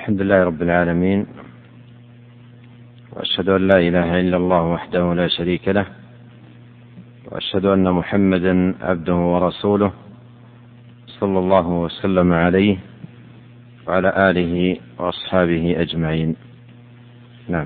الحمد لله رب العالمين، وأشهد أن لا إله إلا الله وحده لا شريك له، وأشهد أن محمدا عبده ورسوله صلى الله وسلم عليه وعلى آله وأصحابه أجمعين. نعم.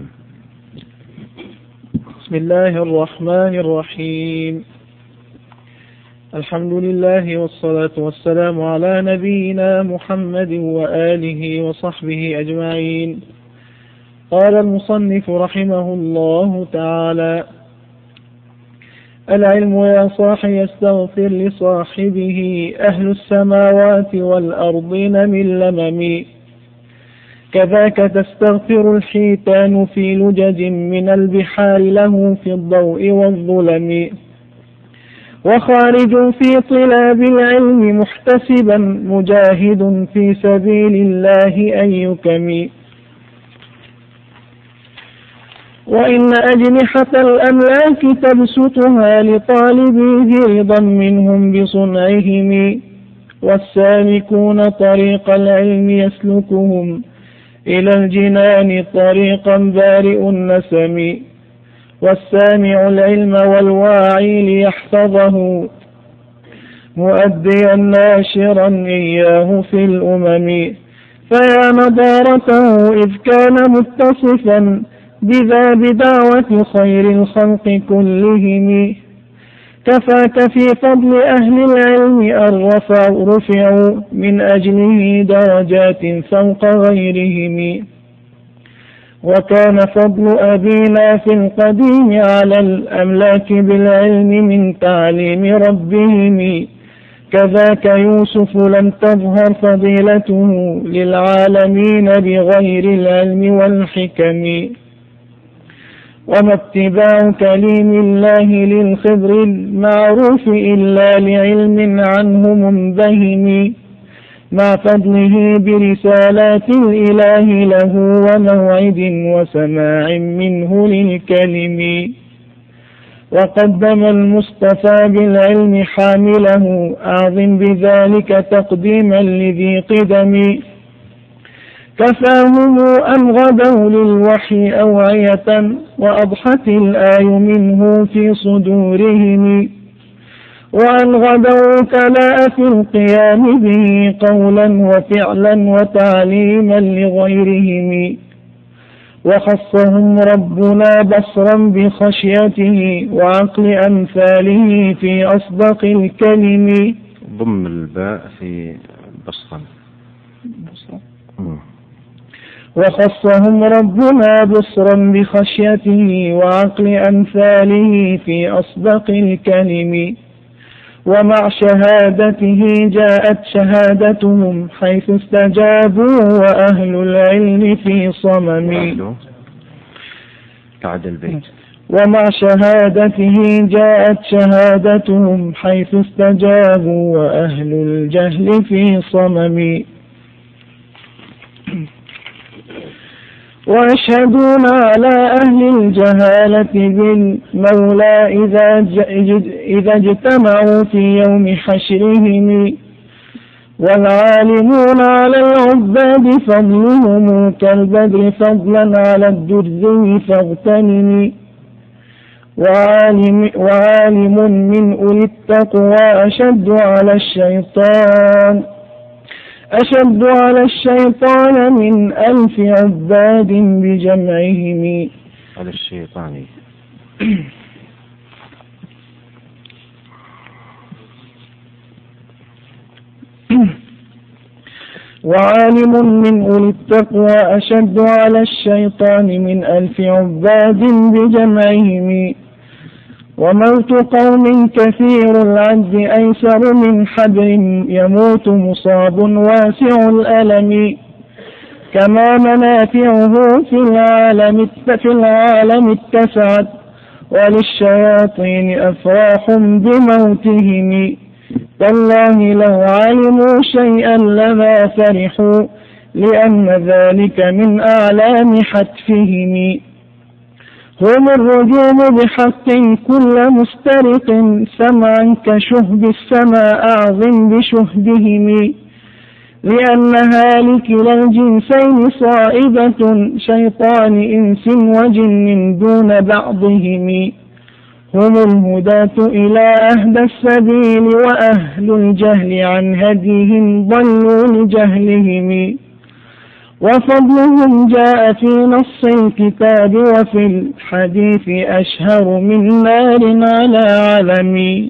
بسم الله الرحمن الرحيم. الحمد لله والصلاة والسلام على نبينا محمد وآله وصحبه أجمعين. قال المصنف رحمه الله تعالى: العلم يا صاح يستغفر لصاحبه أهل السماوات والأرضين من لمم، كذاك تستغفر الحيتان في لجج من البحار له في الضوء والظلم، وخارج في طلاب العلم محتسبا مجاهد في سبيل الله أن يكم، وإن أجنحة الأملاك تبسطها لطالبيه رضا منهم بصنعهم، والسالكون طريق العلم يسلكهم إلى الجنان طريقا بارئ النسم، والسامع العلم والواعي ليحفظه مؤديا ناشرا إياه في الأمم، فيا نضارته إذ كان متصفا بذا بدعوة خير الخلق كلهم، كفاك في فضل أهل العلم أن رفعوا من أجله درجات فوق غيرهم، وكان فضل أبينا في القديم على الأملاك بالعلم من تعليم ربهم، كذاك يوسف لم تظهر فضيلته للعالمين بغير العلم والحكم، وما اتباع كليم الله للخضر المعروف إلا لعلم عنه منبهم، مع فضله برسالات الإله له وموعد وسماع منه للكلم، وقدم المصطفى بالعلم حامله أعظم بذلك تقديما لذي قدم، كفاهم أن غدوا للوحي أوعية وأضحت الآي منه في صدورهم، وأن غدوا كلاء في القيام به قولا وفعلا وتعليما لغيرهم، وخصهم ربنا بصرا بخشيته وعقل أمثاله في أصدق الكلم. ضم الباء في بصرا. وخصهم ربنا بصرا بخشيته وعقل أمثاله في أصدق الكلم، ومع شهادته جاءت شهادتهم حيث استجابوا وأهل العلم في صمم. ومع شهادته جاءت شهادتهم حيث استجابوا وأهل الجهل في صمم، ويشهدون على أهل الجهالة بالمولى إذا اجتمعوا في يوم حشرهم، والعالمون على العباد فضلهم كالبدر فضلا على الدرز فاغتنم، وعالم من أولي التقوى أشد على الشيطان من 1000 عباد بجمعهم. على الشيطان وعالم من أولي التقوى أشد على الشيطان من 1000 عباد بجمعهم، وموت قوم كثير العجز أيسر من حبر يموت مصاب واسع الألم، كما منافعه في العالم اتسعت وللشياطين أفراح بموتهم، تالله لو علموا شيئا لما فرحوا لأن ذلك من أعلام حتفهم، هم الرجوم بحق كل مسترق سمعا كشهب السماء أعظم بشهبهم، لأنها لكلا الجنسين صائبة، شيطان إنس وجن دون بعضهم. هم الهداة إلى أهدى السبيل، وأهل الجهل عن هديهم ضلوا لجهلهم. وفضلهم جاء في نص الكتاب، وفي الحديث أشهر من نار على علم.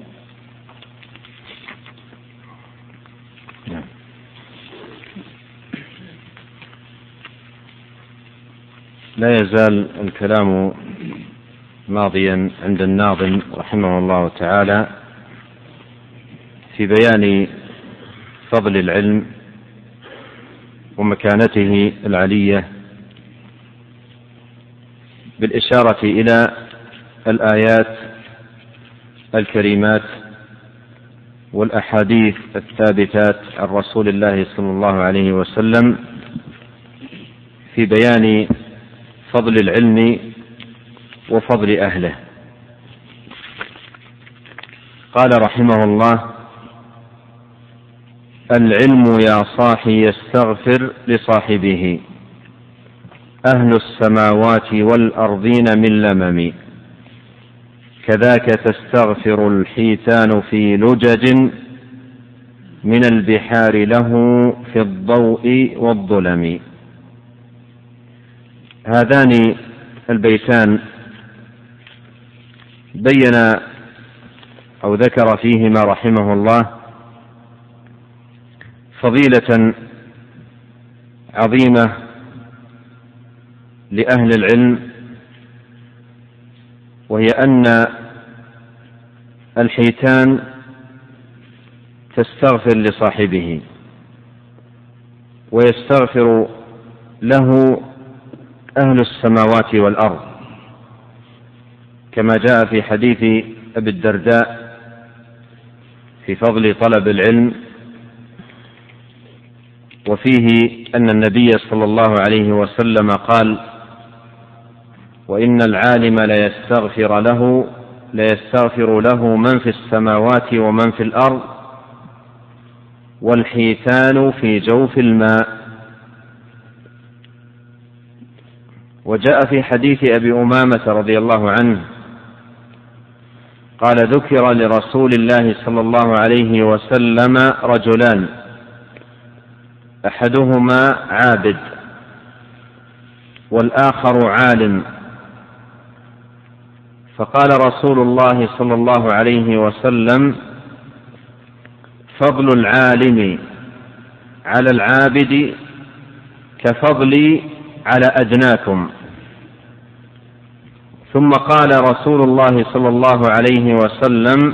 لا يزال الكلام ماضيا عند الناظم رحمه الله تعالى في بيان فضل العلم ومكانته العلية، بالإشارة إلى الآيات الكريمات والأحاديث الثابتات عن رسول الله صلى الله عليه وسلم في بيان فضل العلم وفضل أهله. قال رحمه الله: العلم يا صاحي يستغفر لصاحبه، أهل السماوات والأرضين من لمم، كذاك تستغفر الحيتان في لجج، من البحار له في الضوء والظلم. هذان البيتان بين أو ذكر فيهما رحمه الله فضيلة عظيمة لأهل العلم، وهي أن الحيتان تستغفر لصاحبه ويستغفر له أهل السماوات والأرض، كما جاء في حديث أبي الدرداء في فضل طلب العلم، وفيه أن النبي صلى الله عليه وسلم قال: وإن العالم ليستغفر له من في السماوات ومن في الأرض، والحيتان في جوف الماء. وجاء في حديث أبي أمامة رضي الله عنه قال: ذكر لرسول الله صلى الله عليه وسلم رجلان، أحدهما عابد والآخر عالم، فقال رسول الله صلى الله عليه وسلم: فضل العالم على العابد كفضلي على أدناكم. ثم قال رسول الله صلى الله عليه وسلم: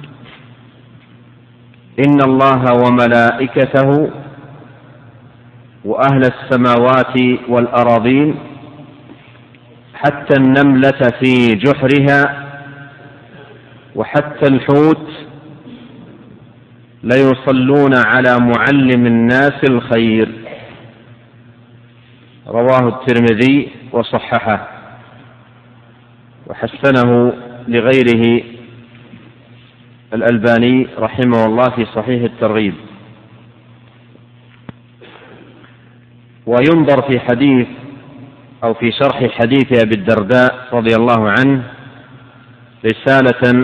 إن الله وملائكته وأهل السماوات والأراضين حتى النملة في جحرها وحتى الحوت ليصلون على معلم الناس الخير. رواه الترمذي وصححه وحسنه لغيره الألباني رحمه الله في صحيح الترغيب. وينظر في حديث أو في شرح حديث أبي الدرداء رضي الله عنه رسالة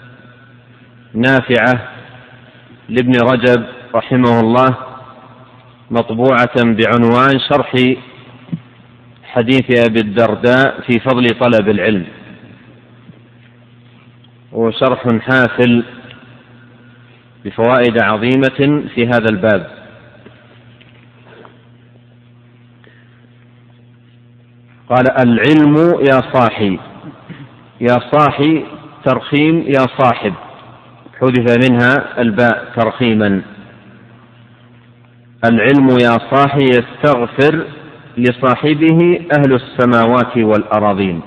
نافعة لابن رجب رحمه الله مطبوعة بعنوان شرح حديث أبي الدرداء في فضل طلب العلم، وشرح حافل بفوائد عظيمة في هذا الباب. قال: العلم يا صاحي، يا صاحي ترخيم يا صاحب، حذف منها الباء ترخيما. العلم يا صاحي يستغفر لصاحبه أهل السماوات والأراضين،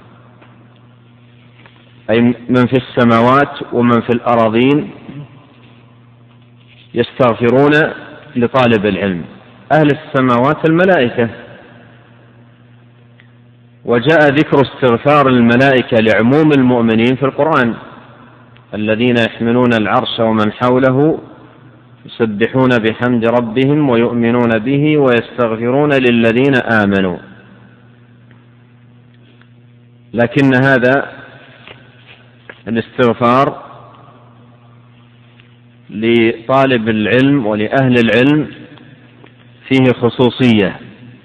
أي من في السماوات ومن في الأراضين يستغفرون لطالب العلم. أهل السماوات الملائكة، وجاء ذكر استغفار الملائكة لعموم المؤمنين في القرآن: الذين يحملون العرش ومن حوله يسبحون بحمد ربهم ويؤمنون به ويستغفرون للذين آمنوا. لكن هذا الاستغفار لطالب العلم ولأهل العلم فيه خصوصية.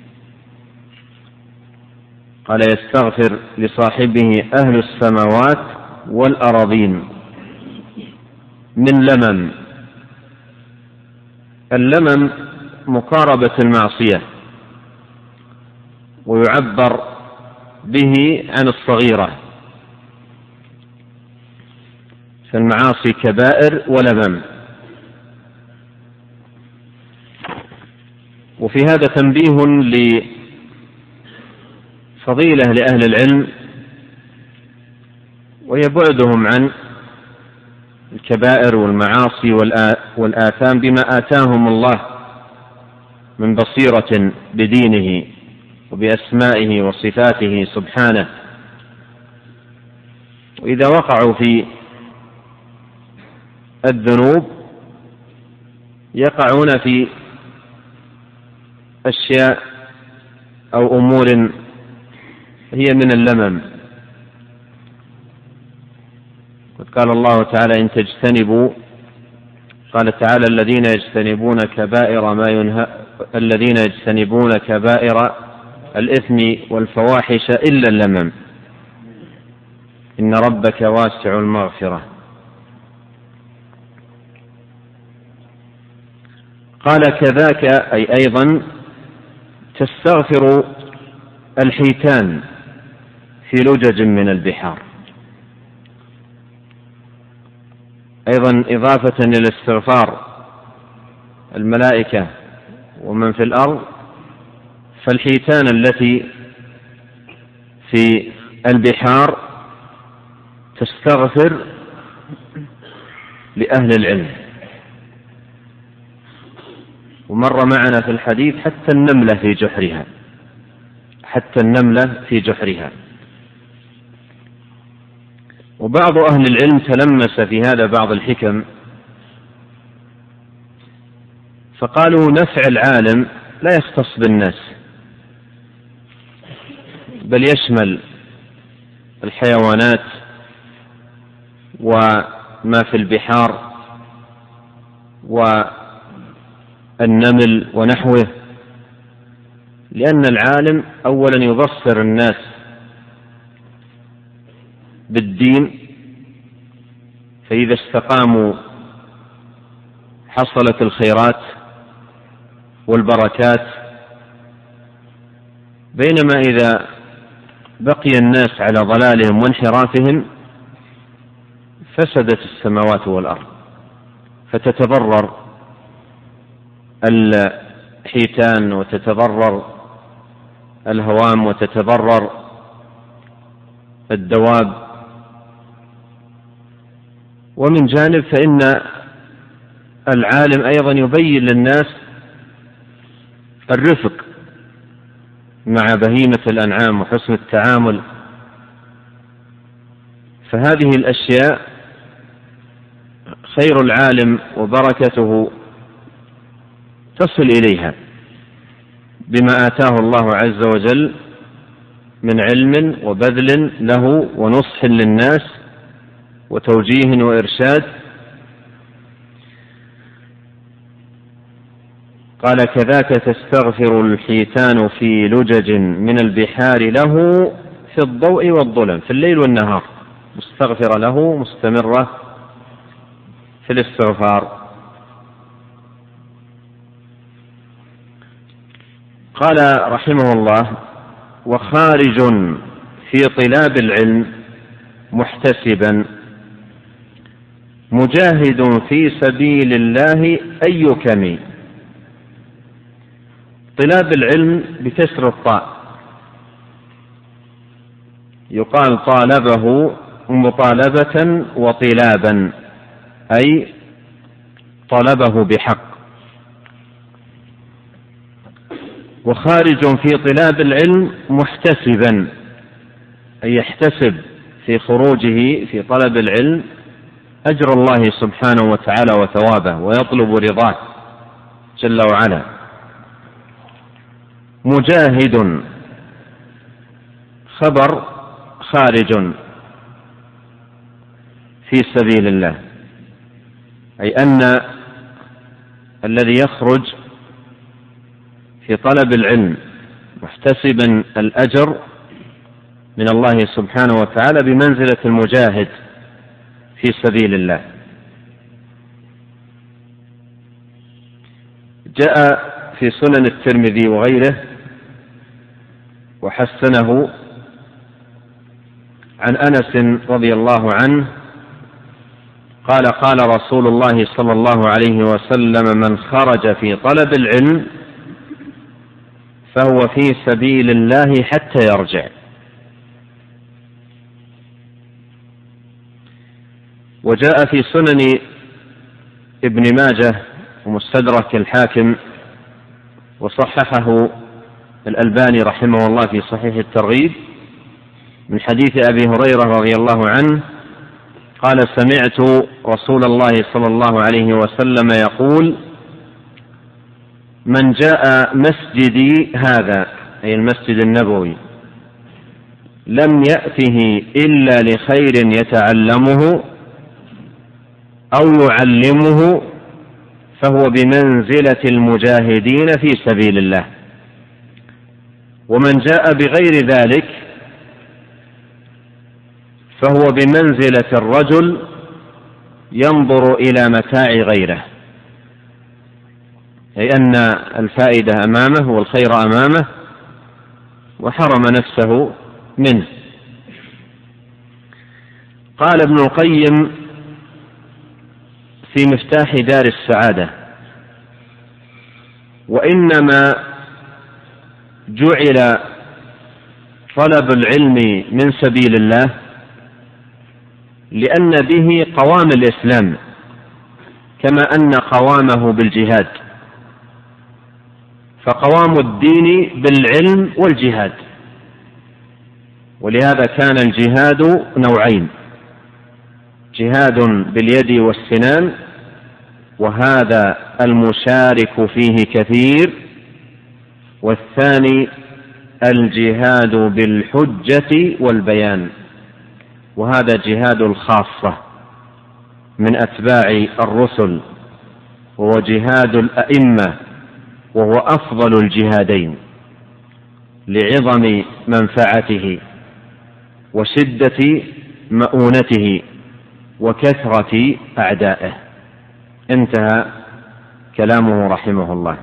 قال يستغفر لصاحبه أهل السماوات والأراضين من لمم. اللمم مقاربة المعصية، ويعبر به عن الصغيرة، فالمعاصي كبائر ولمم. وفي هذا تنبيه لفضيلة لأهل العلم، وهي بعدهم عن الكبائر والمعاصي والآثام بما آتاهم الله من بصيرة بدينه وبأسمائه وصفاته سبحانه. وإذا وقعوا في الذنوب يقعون في أشياء أو أمور هي من اللمم. قال الله تعالى إن تجتنبوا، قال تعالى الذين يجتنبون كبائر الإثم والفواحش إلا اللمم إن ربك واسع المغفرة. قال كذاك أي أيضا تستغفر الحيتان في لجج من البحار. أيضا إضافة إلى الاستغفار الملائكة ومن في الأرض، فالحيتان التي في البحار تستغفر لأهل العلم. ومر معنا في الحديث حتى النملة في جحرها. وبعض أهل العلم تلمس في هذا بعض الحكم، فقالوا نفع العالم لا يختص بالناس، بل يشمل الحيوانات وما في البحار والنمل ونحوه، لأن العالم أولا يبصر الناس بالدين، فإذا استقاموا حصلت الخيرات والبركات، بينما إذا بقي الناس على ضلالهم وانحرافهم فسدت السماوات والأرض، فتتضرر الحيتان وتتضرر الهوام وتتضرر الدواب. ومن جانب فإن العالم أيضا يبين للناس الرفق مع بهيمة الأنعام وحسن التعامل، فهذه الأشياء خير العالم وبركته تصل إليها بما آتاه الله عز وجل من علم وبذل له ونصح للناس وتوجيه وإرشاد. قال كذاك تستغفر الحيتان في لجج من البحار له في الضوء والظلم، في الليل والنهار مستغفرة له مستمرة في الاستغفار. قال رحمه الله وخارج في طلاب العلم محتسبا مجاهد في سبيل الله أي كمي. طلاب العلم بكسر الطاء، يقال طالبه مطالبة وطلابا أي طلبه بحق. وخارج في طلاب العلم محتسبا أي يحتسب في خروجه في طلب العلم أجر الله سبحانه وتعالى وثوابه ويطلب رضاه جل وعلا. مجاهد خبر خارج في سبيل الله، أي أن الذي يخرج في طلب العلم محتسبا الأجر من الله سبحانه وتعالى بمنزلة المجاهد في سبيل الله. جاء في سنن الترمذي وغيره وحسنه عن أنس رضي الله عنه قال: قال رسول الله صلى الله عليه وسلم: من خرج في طلب العلم فهو في سبيل الله حتى يرجع. وجاء في سنن ابن ماجه ومستدرك الحاكم وصححه الألباني رحمه الله في صحيح الترغيب من حديث أبي هريرة رضي الله عنه قال: سمعت رسول الله صلى الله عليه وسلم يقول: من جاء مسجدي هذا، أي المسجد النبوي، لم يأته إلا لخير يتعلمه أو يعلمه فهو بمنزلة المجاهدين في سبيل الله. ومن جاء بغير ذلك فهو بمنزلة الرجل ينظر إلى متاع غيره، أي أن الفائدة أمامه والخير أمامه وحرم نفسه منه. قال ابن القيم في مفتاح دار السعادة: وإنما جعل طلب العلم من سبيل الله لأن به قوام الإسلام، كما أن قوامه بالجهاد، فقوام الدين بالعلم والجهاد. ولهذا كان الجهاد نوعين: جهاد باليد والسنان، وهذا المشارك فيه كثير، والثاني الجهاد بالحجة والبيان، وهذا جهاد الخاصة من أتباع الرسل، وهو جهاد الأئمة، وهو أفضل الجهادين لعظم منفعته وشدة مؤونته وكثرة أعدائه. انتهى كلامه رحمه الله.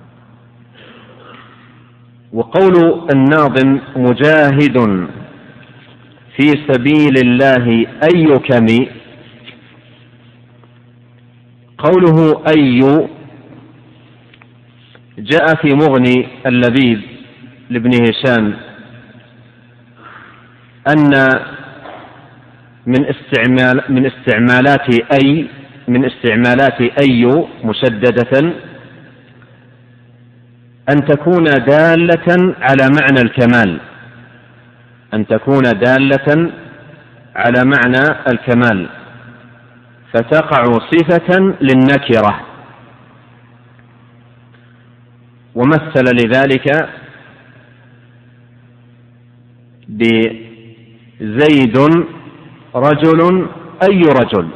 وقول الناظم: مجاهد في سبيل الله أي كم، قوله أي جاء في مغني اللبيب لابن هشام أن من استعمالات أي مشددة أن تكون دالة على معنى الكمال، أن تكون دالة على معنى الكمال، فتقع صفة للنكرة. ومثل لذلك بزيد رجل أي رجل،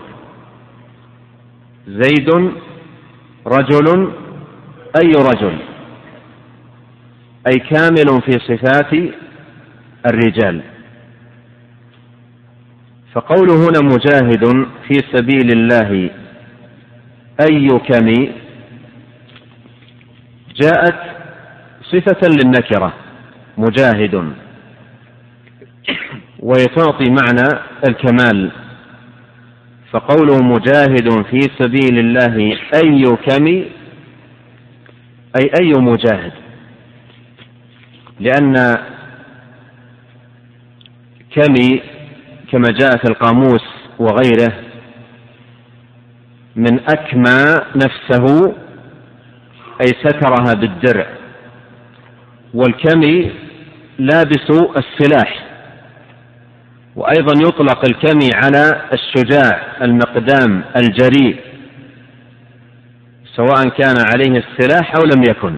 زيد رجل أي رجل، أي كامل في صفات الرجال. فقوله هنا مجاهد في سبيل الله أي كم جاءت صفة للنكرة مجاهد، ويتعطي معنى الكمال. فقوله مجاهد في سبيل الله أي كم أي أي مجاهد، لأن كم كما جاء في القاموس وغيره من أكمى نفسه أي سترها بالدرع، والكمي لابس السلاح، وأيضا يطلق الكمي على الشجاع المقدام الجريء، سواء كان عليه السلاح أو لم يكن.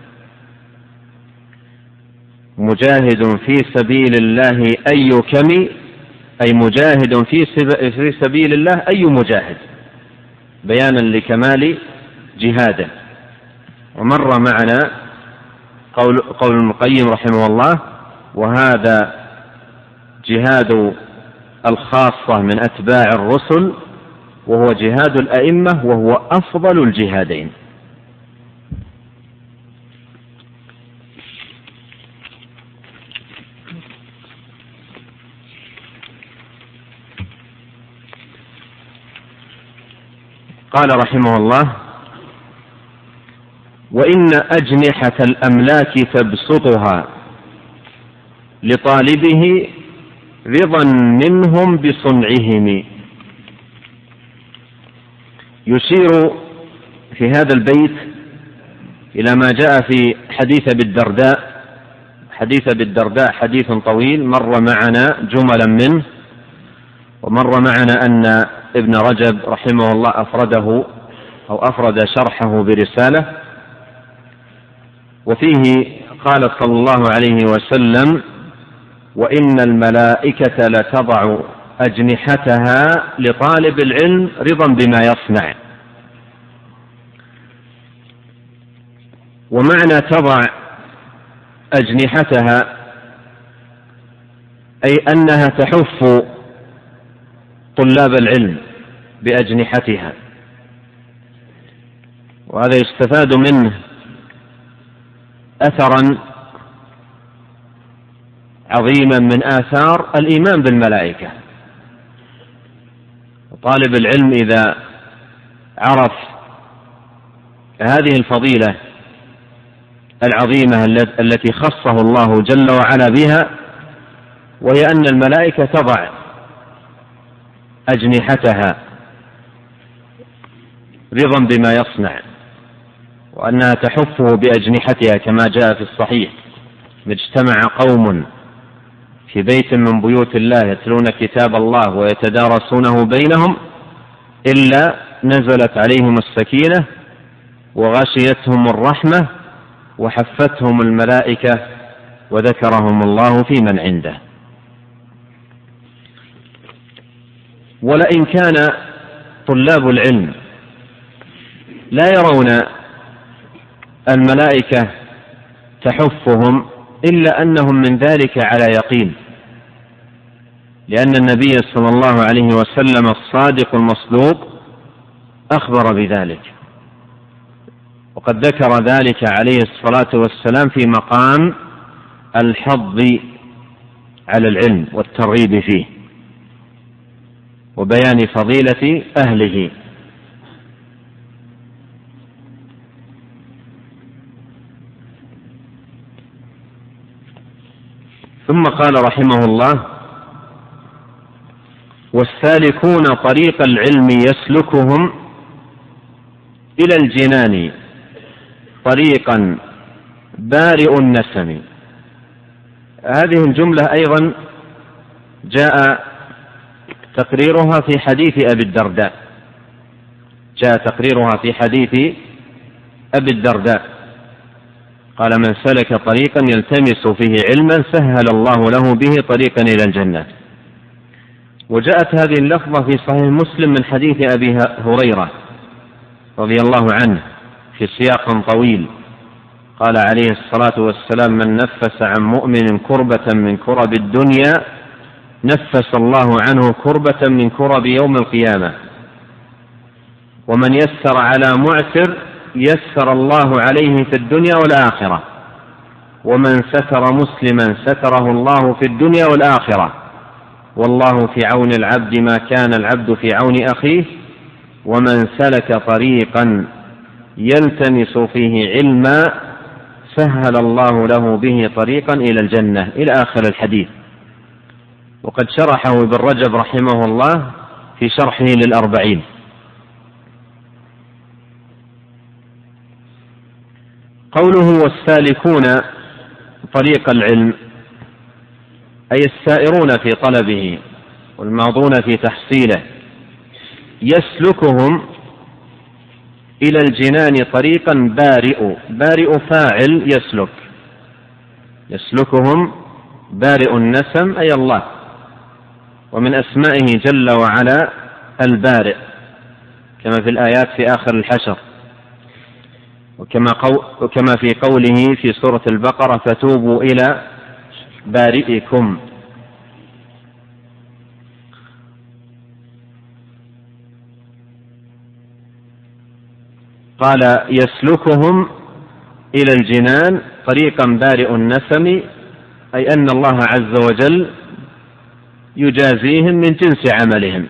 مجاهد في سبيل الله أي كمي، أي مجاهد في سبيل الله أي مجاهد، بيانا لكمال جهاده. ومر معنا قول ابن القيم رحمه الله: وهذا جهاد الخاصة من أتباع الرسل، وهو جهاد الأئمة، وهو أفضل الجهادين. قال رحمه الله: وإن أجنحة الأملاك تبسطها لطالبه رضا منهم بصنعهم. يشير في هذا البيت إلى ما جاء في حديث أبي الدرداء. حديث أبي الدرداء حديث طويل مر معنا جملا منه، ومر معنا أن ابن رجب رحمه الله أفرده أو أفرد شرحه برسالة، وفيه قال صلى الله عليه وسلم: وإن الملائكة لتضع أجنحتها لطالب العلم رضا بما يصنع. ومعنى تضع أجنحتها أي أنها تحف طلاب العلم بأجنحتها. وهذا يستفاد منه أثرا عظيما من آثار الإيمان بالملائكة. طالب العلم إذا عرف هذه الفضيلة العظيمة التي خصه الله جل وعلا بها، وهي أن الملائكة تضع أجنحتها رضا بما يصنع، وأنها تحفه بأجنحتها كما جاء في الصحيح: اجتمع قوم في بيت من بيوت الله يتلون كتاب الله ويتدارسونه بينهم إلا نزلت عليهم السكينة وغشيتهم الرحمة وحفتهم الملائكة وذكرهم الله في من عنده. ولئن كان طلاب العلم لا يرون الملائكة تحفهم إلا أنهم من ذلك على يقين، لأن النبي صلى الله عليه وسلم الصادق المصدوق أخبر بذلك، وقد ذكر ذلك عليه الصلاة والسلام في مقام الحض على العلم والترغيب فيه وبيان فضيلة أهله. ثم قال رحمه الله: والسالكون طريق العلم يسلكهم إلى الجنان طريقا بارئ النسم. هذه الجملة أيضا جاء تقريرها في حديث أبي الدرداء، جاء تقريرها في حديث أبي الدرداء قال: من سلك طريقا يلتمس فيه علما سهل الله له به طريقا إلى الجنة. وجاءت هذه اللفظة في صحيح مسلم من حديث أبي هريرة رضي الله عنه في سياق طويل، قال عليه الصلاة والسلام: من نفس عن مؤمن كربة من كرب الدنيا نفس الله عنه كربة من كرب يوم القيامة، ومن يسر على معسر يسر الله عليه في الدنيا والآخرة، ومن ستر مسلما ستره الله في الدنيا والآخرة، والله في عون العبد ما كان العبد في عون أخيه، ومن سلك طريقا يلتمس فيه علما سهل الله له به طريقا إلى الجنة، إلى آخر الحديث. وقد شرحه ابن رجب رحمه الله في شرحه للأربعين. قوله والسالكون طريق العلم، أي السائرون في طلبه والماضون في تحصيله، يسلكهم إلى الجنان طريقا بارئ فاعل يسلكهم بارئ النسم أي الله، ومن أسمائه جل وعلا البارئ كما في الآيات في آخر الحشر، وكما في قوله في سورة البقرة فتوبوا إلى بارئكم. قال يسلكهم إلى الجنان طريقا بارئ النسم، أي أن الله عز وجل يجازيهم من جنس عملهم.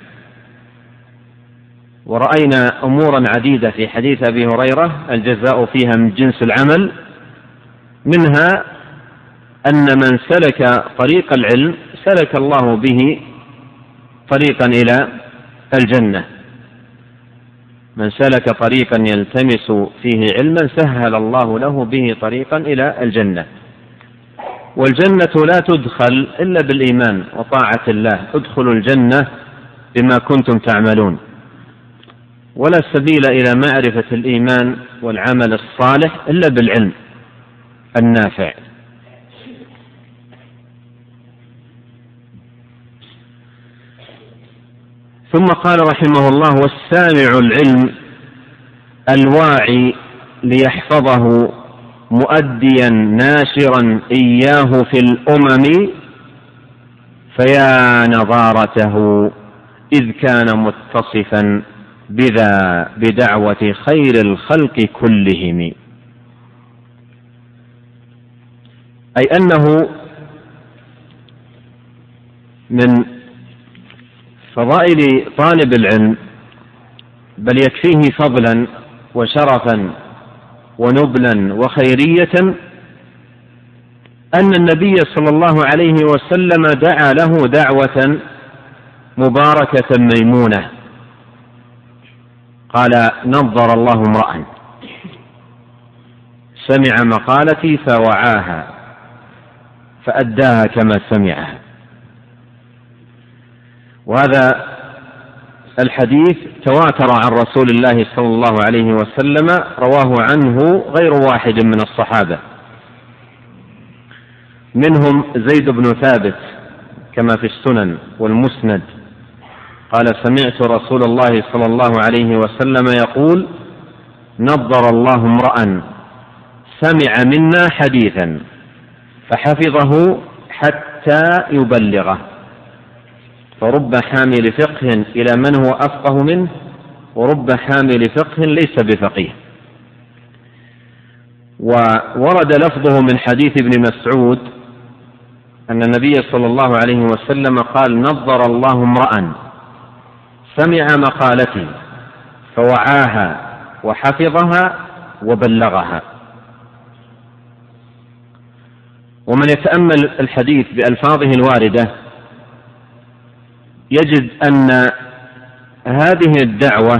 ورأينا أمورا عديدة في حديث أبي هريرة الجزاء فيها من جنس العمل، منها أن من سلك طريق العلم سلك الله به طريقا إلى الجنة. من سلك طريقا يلتمس فيه علما سهل الله له به طريقا إلى الجنة. والجنة لا تدخل إلا بالإيمان وطاعة الله، ادخلوا الجنة بما كنتم تعملون، ولا سبيل إلى معرفة الإيمان والعمل الصالح إلا بالعلم النافع. ثم قال رحمه الله والسامع العلم الواعي ليحفظه مؤديا ناشرا إياه في الأمم، فيا نظارته إذ كان متصفا بذا بدعوة خير الخلق كلهم. أي أنه من فضائل طالب العلم، بل يكفيه فضلا وشرفا ونبلا وخيرية أن النبي صلى الله عليه وسلم دعا له دعوة مباركة ميمونة، قال نظر الله امرأ سمع مقالتي فوعاها فأداها كما سمعها. وهذا الحديث تواتر عن رسول الله صلى الله عليه وسلم، رواه عنه غير واحد من الصحابة، منهم زيد بن ثابت كما في السنن والمسند قال سمعت رسول الله صلى الله عليه وسلم يقول نظر الله امرأ سمع منا حديثا فحفظه حتى يبلغه، فرب حامل فقه إلى من هو أفقه منه، ورب حامل فقه ليس بفقيه. وورد لفظه من حديث ابن مسعود أن النبي صلى الله عليه وسلم قال نظر الله امرأ سمع مقالتي فوعاها وحفظها وبلغها. ومن يتأمل الحديث بألفاظه الواردة يجد أن هذه الدعوة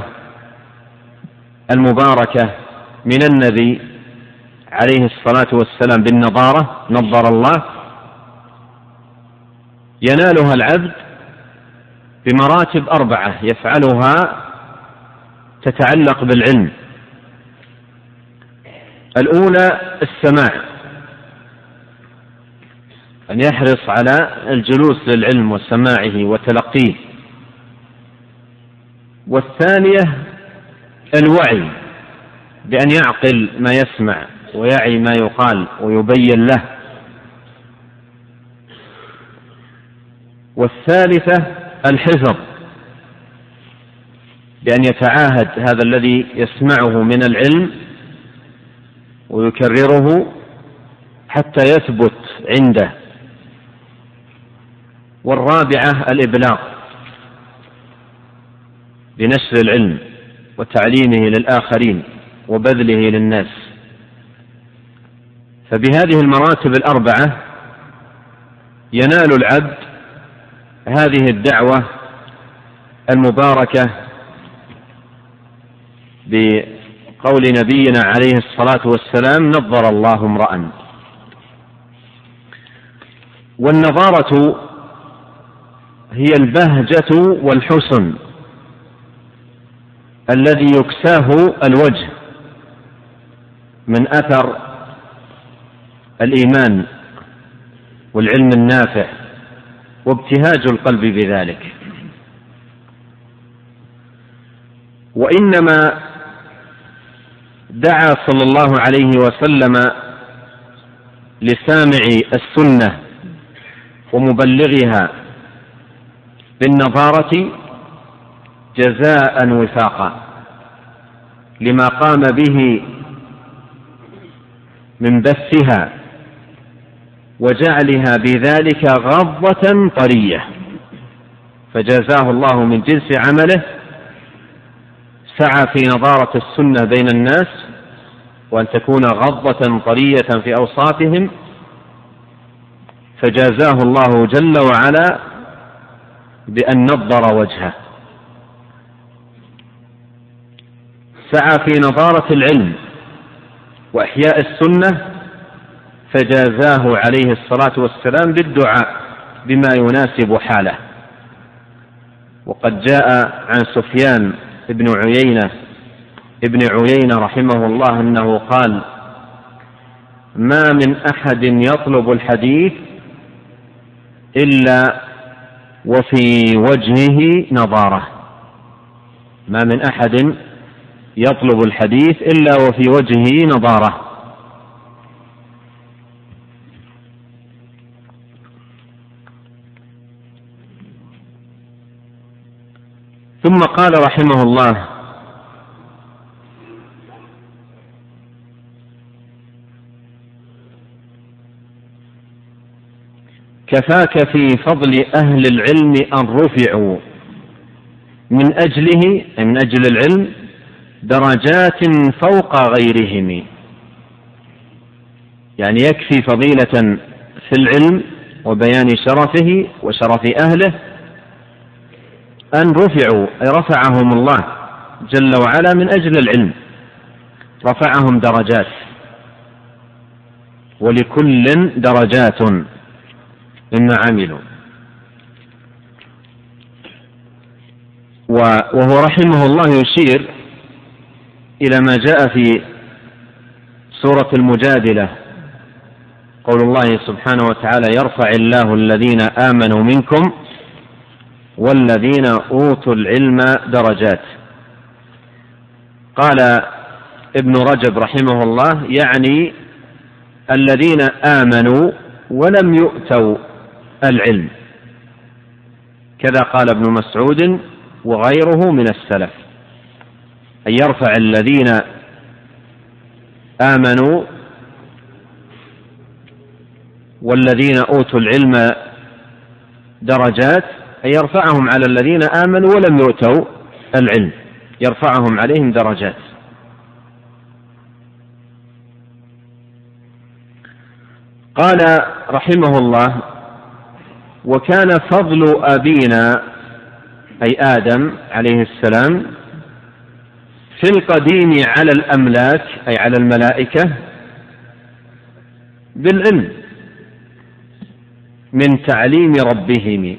المباركة من النبي عليه الصلاة والسلام بالنظارة نظر الله ينالها العبد بمراتب 4 يفعلها تتعلق بالعلم. الأولى السماع، أن يحرص على الجلوس للعلم وسماعه وتلقيه. والثانية الوعي، بأن يعقل ما يسمع ويعي ما يقال ويبين له. والثالثة الحفظ، بأن يتعاهد هذا الذي يسمعه من العلم ويكرره حتى يثبت عنده. والرابعة الإبلاغ بنشر العلم وتعليمه للآخرين وبذله للناس. فبهذه المراتب 4 ينال العبد هذه الدعوة المباركة بقول نبينا عليه الصلاة والسلام نظر الله امرأ. والنضارة هي البهجة والحسن الذي يكساه الوجه من أثر الإيمان والعلم النافع وابتهاج القلب بذلك. وإنما دعا صلى الله عليه وسلم لسامع السنة ومبلغها بالنظارة جزاء وفاقا لما قام به من بثها وجعلها بذلك غضة طرية، فجزاه الله من جنس عمله، سعى في نظارة السنة بين الناس وأن تكون غضة طرية في أوصافهم، فجازاه الله جل وعلا بأن نضر وجهه. سعى في نظارة العلم وإحياء السنة، فجازاه عليه الصلاة والسلام بالدعاء بما يناسب حاله. وقد جاء عن سفيان ابن عيينة رحمه الله أنه قال: ما من أحد يطلب الحديث إلا وفي وجهه نظارة. ما من أحد يطلب الحديث إلا وفي وجهه نظارة. ثم قال رحمه الله: كفاك في فضل أهل العلم أن رفعوا من أجله، من أجل العلم، درجات فوق غيرهم. يعني يكفي فضيلة في العلم وبيان شرفه وشرف أهله أن رفعوا، أي رفعهم الله جل وعلا من أجل العلم، رفعهم درجات، ولكل درجات مما عملوا. وهو رحمه الله يشير إلى ما جاء في سورة المجادلة، قول الله سبحانه وتعالى: يرفع الله الذين آمنوا منكم والذين أوتوا العلم درجات. قال ابن رجب رحمه الله: يعني الذين آمنوا ولم يؤتوا العلم، كذا قال ابن مسعود وغيره من السلف، أن يرفع الذين آمنوا والذين أوتوا العلم درجات، أن يرفعهم على الذين آمنوا ولم يؤتوا العلم، يرفعهم عليهم درجات. قال رحمه الله: وكان فضل أبينا أي آدم عليه السلام في القديم على الأملاك أي على الملائكة بالعلم من تعليم ربهم،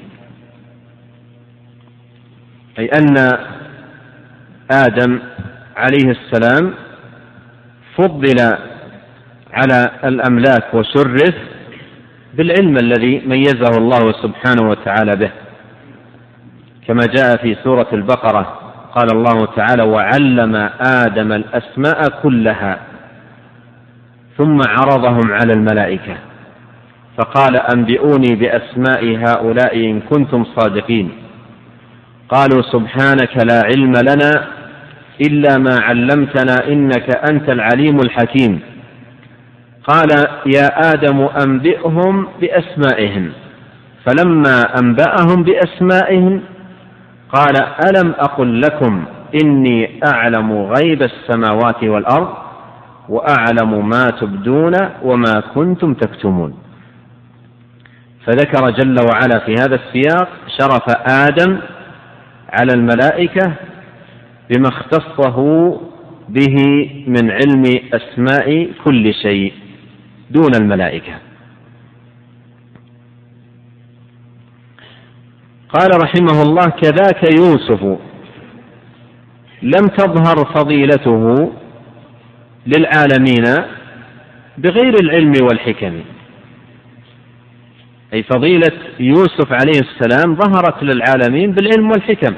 أي أن آدم عليه السلام فضل على الأملاك وشرف بالعلم الذي ميزه الله سبحانه وتعالى به، كما جاء في سورة البقرة قال الله تعالى: وعلم آدم الأسماء كلها ثم عرضهم على الملائكة فقال: أنبئوني بأسماء هؤلاء إن كنتم صادقين. قالوا: سبحانك لا علم لنا إلا ما علمتنا إنك أنت العليم الحكيم. قال: يا آدم أنبئهم بأسمائهم. فلما أنبأهم بأسمائهم قال: ألم أقل لكم إني أعلم غيب السماوات والأرض وأعلم ما تبدون وما كنتم تكتمون. فذكر جل وعلا في هذا السياق شرف آدم على الملائكة بما اختصه به من علم أسماء كل شيء دون الملائكة. قال رحمه الله: كذاك يوسف لم تظهر فضيلته للعالمين بغير العلم والحكم. أي فضيلة يوسف عليه السلام ظهرت للعالمين بالعلم والحكم،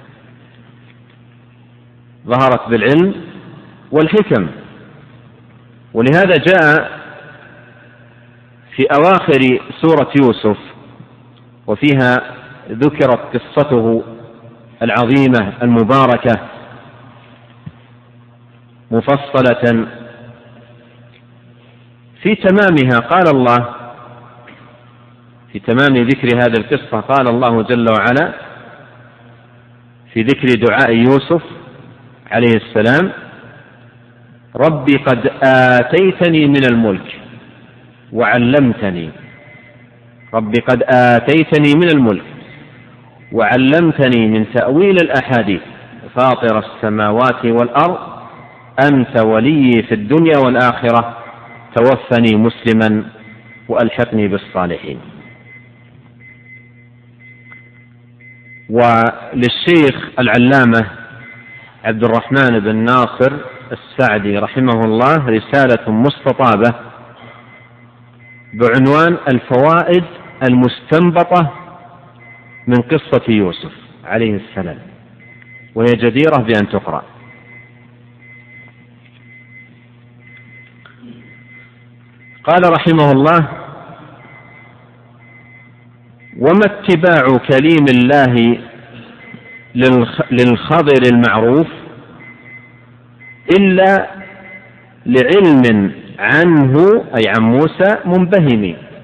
ظهرت بالعلم والحكم. ولهذا جاء في أواخر سورة يوسف وفيها ذكرت قصته العظيمة المباركة مفصلة. في تمامها قال الله، في تمام ذكر هذه القصة قال الله جل وعلا في ذكر دعاء يوسف عليه السلام: ربي قد آتيتني من الملك وعلمتني، ربي قد آتيتني من الملك وعلمتني من تأويل الأحاديث فاطر السماوات والأرض أنت ولي في الدنيا والآخرة توفني مسلما وألحقني بالصالحين. وللشيخ العلامة عبد الرحمن بن ناصر السعدي رحمه الله رسالة مستطابة بعنوان الفوائد المستنبطة من قصة يوسف عليه السلام، وهي جديرة بأن تقرأ. قال رحمه الله: وما اتباع كليم الله للخضر المعروف إلا لعلم عنه، أي عن موسى، منبهم،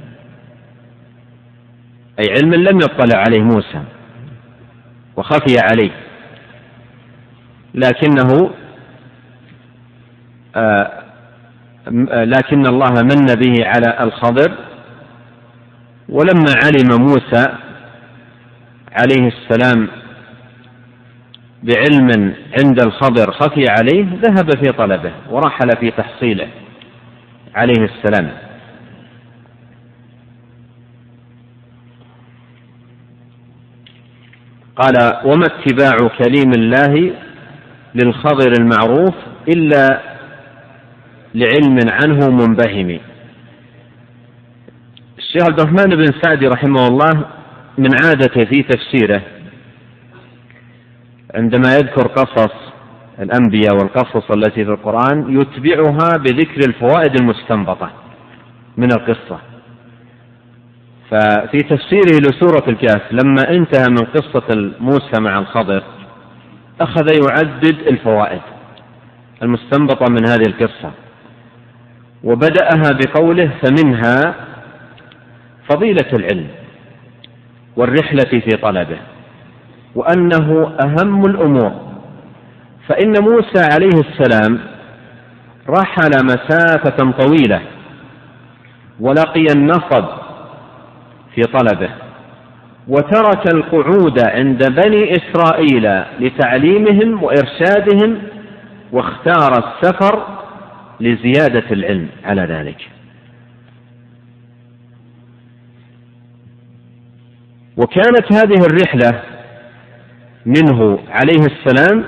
أي علم لم يطلع عليه موسى وخفي عليه، لكن الله من به على الخضر. ولما علم موسى عليه السلام بعلم عند الخضر خفي عليه ذهب في طلبه ورحل في تحصيله عليه السلام. قال: وما اتباع كليم الله للخضر المعروف إلا لعلم عنه منبهم. الشيخ عبد الرحمن بن سعدي رحمه الله من عادته في تفسيره عندما يذكر قصص الأنبياء والقصص التي في القرآن يتبعها بذكر الفوائد المستنبطة من القصة. ففي تفسيره لسورة الكهف لما انتهى من قصة موسى مع الخضر أخذ يعدد الفوائد المستنبطة من هذه القصة، وبدأها بقوله: فمنها فضيلة العلم والرحلة في طلبه، وأنه أهم الأمور، فإن موسى عليه السلام رحل مسافة طويلة ولقي النصب في طلبه، وترك القعود عند بني إسرائيل لتعليمهم وإرشادهم، واختار السفر لزيادة العلم على ذلك. وكانت هذه الرحلة منه عليه السلام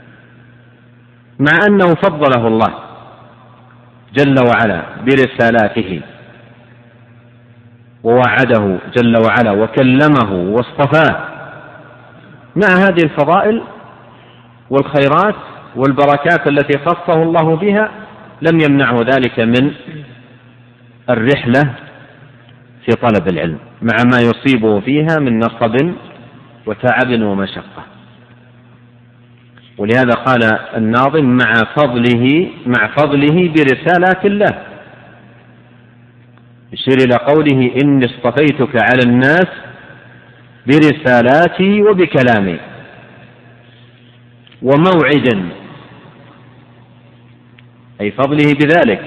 مع أنه فضله الله جل وعلا برسالاته ووعده جل وعلا وكلمه واصطفاه، مع هذه الفضائل والخيرات والبركات التي خصه الله بها لم يمنعه ذلك من الرحلة في طلب العلم مع ما يصيبه فيها من نصب وتعب ومشقة. ولهذا قال الناظم: مع فضله برسالات الله، يشير إلى قوله: إني اصطفيتك على الناس برسالاتي وبكلامي وموعد، أي فضله بذلك.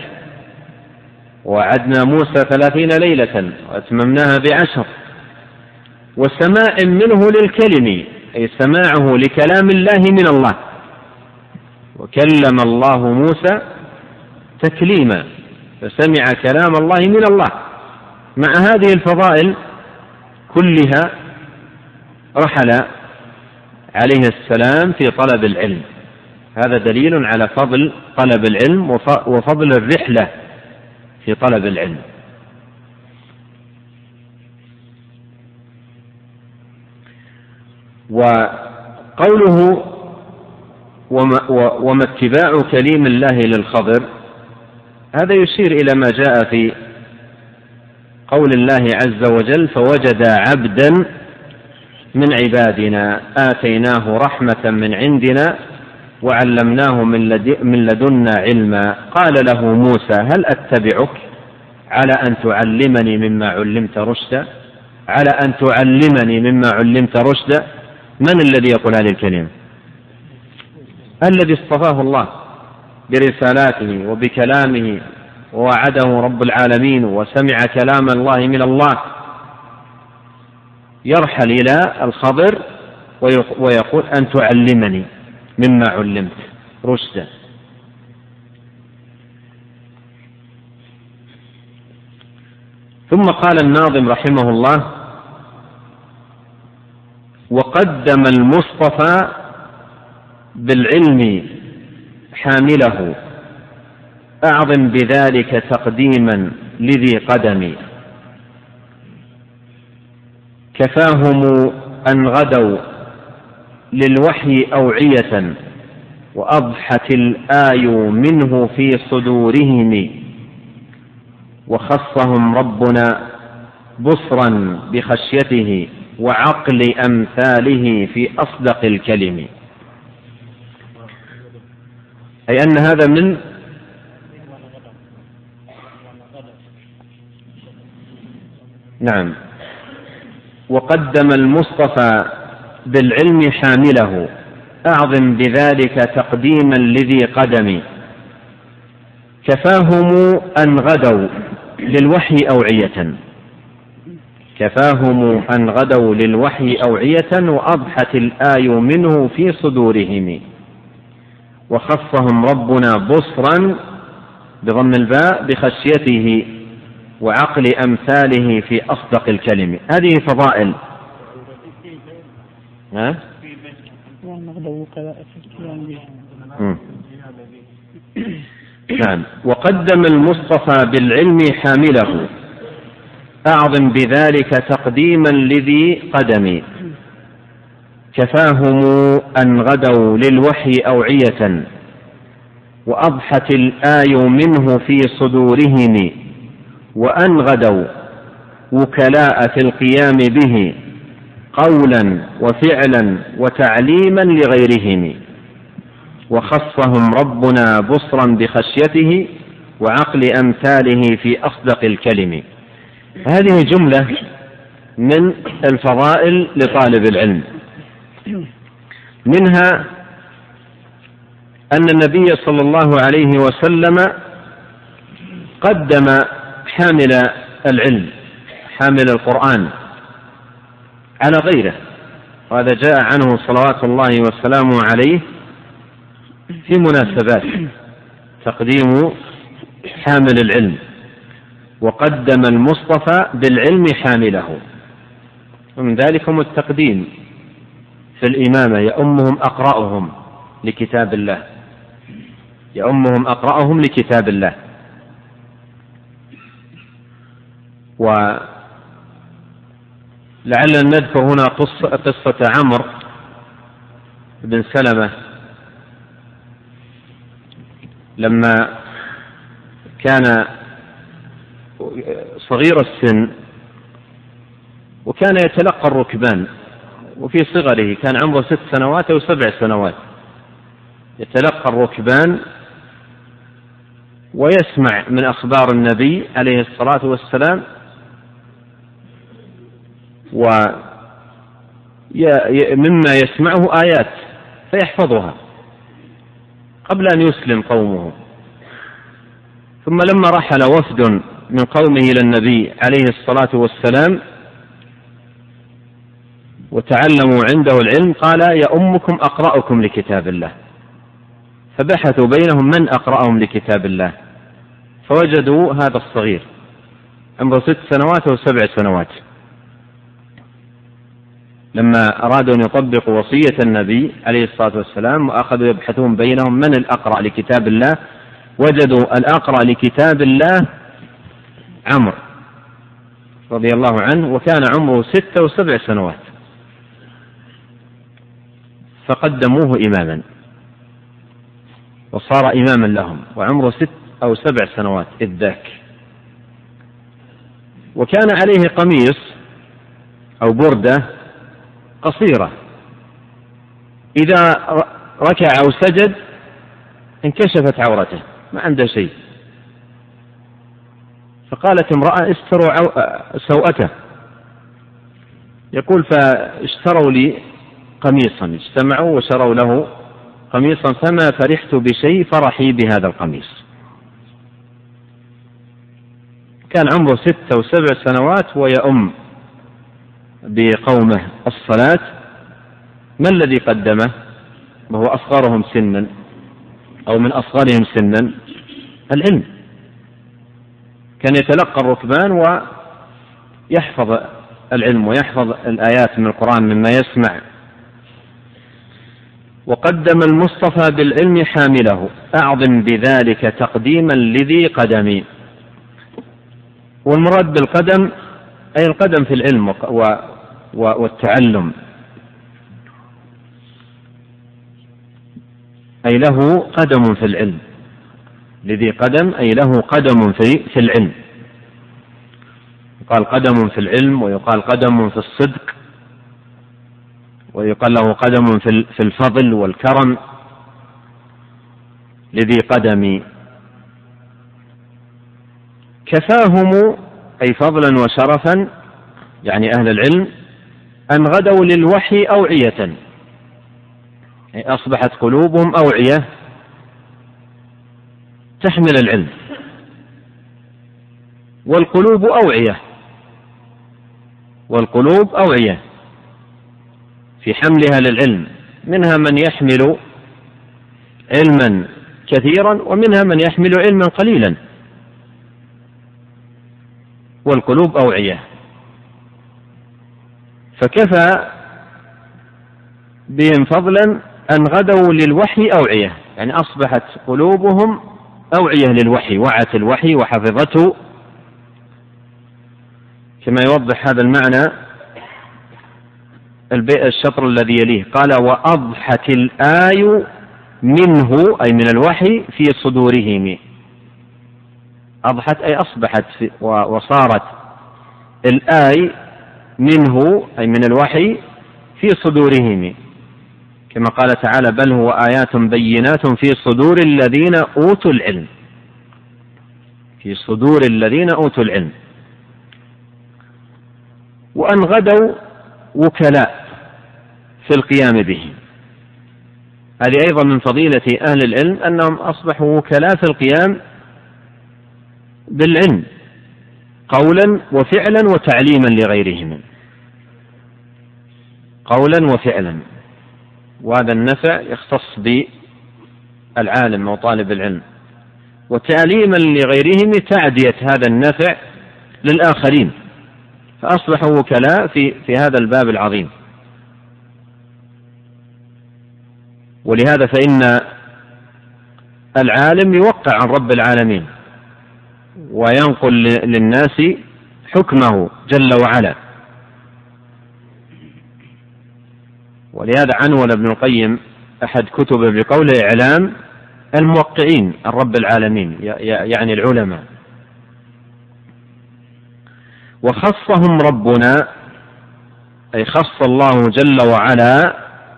وعدنا موسى 30 ليلة وأتممناها ب10، وسماع منه للكلم، أي سماعه لكلام الله من الله، وكلم الله موسى تكليما، فسمع كلام الله من الله. مع هذه الفضائل كلها رحل عليه السلام في طلب العلم. هذا دليل على فضل طلب العلم وفضل الرحلة في طلب العلم. وقوله وما اتباع كليم الله للخضر، هذا يشير إلى ما جاء في قول الله عز وجل: فوجد عبدا من عبادنا آتيناه رحمة من عندنا وعلمناه من لدنا علما قال له موسى: هل أتبعك على أن تعلمني مما علمت رشدا؟ على أن تعلمني مما علمت رشدا. من الذي يقول هذه الكلمة؟ الذي اصطفاه الله برسالاته وبكلامه، ووعده رب العالمين وسمع كلام الله من الله، يرحل إلى الخضر ويقول: أن تعلمني مما علمت رشدا. ثم قال الناظم رحمه الله: وقدم المصطفى بالعلم حامله أعظم بذلك تقديما لذي قدم. كفاهم أن غدوا للوحي أوعية وأضحت الآي منه في صدورهم. وخصهم ربنا بصرا بخشيته وعقل أمثاله في أصدق الكلم. أي أن هذا من نعم. وقدم المصطفى بالعلم حامله أعظم بذلك تقديما لذي قدم. كفاهم أن غدوا للوحي أوعية، كفاهم أن غدوا للوحي أوعية وأضحت الآي منه في صدورهم. وخصهم ربنا بصرا بضم الباء بخشيته وعقل أمثاله في أصدق الكلم. هذه فضائل. نعم. وقدم المصطفى بالعلم حامله أعظم بذلك تقديما لذي قدم. كفاهم أن غدوا للوحي أوعية وأضحت الآي منه في صدورهم. وأن غدوا وكلاء في القيام به قولا وفعلا وتعليما لغيرهم. وخصهم ربنا بصرا بخشيته وعقل أمثاله في أصدق الكلم. هذه جملة من الفضائل لطالب العلم. منها أن النبي صلى الله عليه وسلم قدم حامل العلم، حامل القرآن، على غيره، وهذا جاء عنه صلوات الله وسلامه عليه في مناسبات تقديم حامل العلم. وقدم المصطفى بالعلم حامله، ومن ذلك هم التقديم في الإمامة: يؤمهم أقرأهم لكتاب الله، يؤمهم أقرأهم لكتاب الله. ولعلنا نذكر هنا قصة عمرو بن سلمة لما كان صغير السن وكان يتلقى الركبان، وفي صغره كان عمره 6 سنوات أو 7 سنوات، يتلقى الركبان ويسمع من أخبار النبي عليه الصلاة والسلام، ومما يسمعه آيات فيحفظها قبل أن يسلم قومه. ثم لما رحل وفد من قومه إلى النبي عليه الصلاة والسلام وتعلموا عنده العلم قال: يؤمكم أقرأكم لكتاب الله. فبحثوا بينهم من أقرأهم لكتاب الله، فوجدوا هذا الصغير عمره 6 سنوات أو 7 سنوات. لما أرادوا أن يطبقوا وصية النبي عليه الصلاة والسلام وأخذوا يبحثون بينهم من الأقرأ لكتاب الله، وجدوا الأقرأ لكتاب الله عمرو رضي الله عنه، وكان عمره 6 و7 سنوات، فقدموه إماما وصار إماما لهم وعمره 6 أو 7 سنوات إذ ذاك. وكان عليه قميص أو بردة قصيرة، إذا ركع أو سجد انكشفت عورته، ما عنده شيء. فقالت امرأة استروا سوءته، يقول فاشتروا لي قميصا، اجتمعوا وشروا له قميصا، فما فرحت بشيء فرحي بهذا القميص. كان عمره 6 و7 سنوات ويؤم بقومه الصلاة. ما الذي قدمه وهو أصغرهم سنا أو من أصغرهم سنا؟ العلم. كان يتلقى الركبان ويحفظ العلم ويحفظ الآيات من القرآن مما يسمع. وقدم المصطفى بالعلم حامله، أعظم بذلك تقديما لذي قدم. والمراد بالقدم أي القدم في العلم والتعلم، أي له قدم في العلم. لذي قدم أي له قدم في العلم. يقال قدم في العلم، ويقال قدم في الصدق، ويقال له قدم في الفضل والكرم. لذي قدم كفاهم أي فضلا وشرفا، يعني أهل العلم، أن غدوا للوحي أوعية، أي أصبحت قلوبهم أوعية تحمل العلم. والقلوب أوعية في حملها للعلم، منها من يحمل علما كثيرا ومنها من يحمل علما قليلا، والقلوب أوعية. فكفى بهم فضلا أن غدوا للوحي أوعية، يعني أصبحت قلوبهم أوعية للوحي، وعت الوحي وحفظته، كما يوضح هذا المعنى الشطر الذي يليه. قال وأضحت الآي منه أي من الوحي في صدورهم. أضحت أي أصبحت وصارت الآي منه أي من الوحي في صدورهم، كما قال تعالى بل هو آيات بينات في صدور الذين أوتوا العلم. في صدور الذين أوتوا العلم. وأن غدوا وكلاء في القيام به، هذه أيضا من فضيلة أهل العلم أنهم أصبحوا وكلاء في القيام بالعلم قولا وفعلا وتعليما لغيرهم، قولا وفعلا. وهذا النفع يختص بالعالم وطالب العلم، وتعليما لغيرهم تعدية هذا النفع للآخرين، فأصبحوا وكلاء في هذا الباب العظيم. ولهذا فإن العالم يوقع عن رب العالمين وينقل للناس حكمه جل وعلا. ولهذا عنون ابن القيم أحد كتبه بقوله إعلام الموقعين عن رب العالمين، يعني العلماء. وخصهم ربنا أي خص الله جل وعلا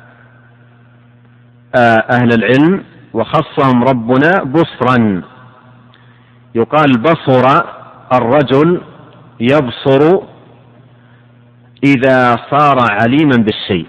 أهل العلم، وخصهم ربنا بصرا. يقال بصر الرجل يبصر إذا صار عليما بالشيء.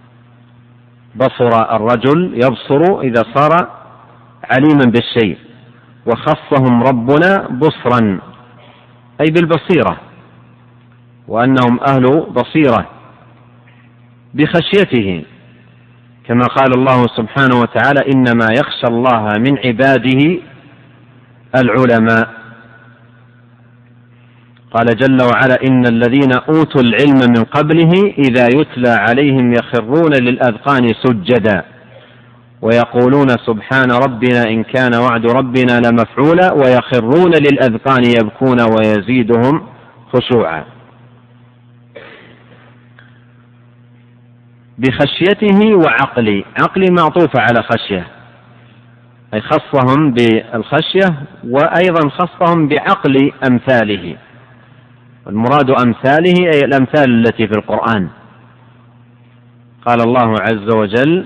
بصر الرجل يبصر إذا صار عليما بالشيء. وخصهم ربنا بصرا أي بالبصيرة، وأنهم أهل بصيرة بخشيته، كما قال الله سبحانه وتعالى إنما يخشى الله من عباده العلماء. قال جل وعلا: إن الذين أوتوا العلم من قبله إذا يتلى عليهم يخرون للأذقان سجدا ويقولون سبحان ربنا إن كان وعد ربنا لمفعولا ويخرون للأذقان يبكون ويزيدهم خشوعا. بخشيته وعقلي، عقلي معطوفة على خشية، أي خصهم بالخشية وأيضا خصهم بعقل أمثاله، والمراد أمثاله أي الأمثال التي في القرآن. قال الله عز وجل: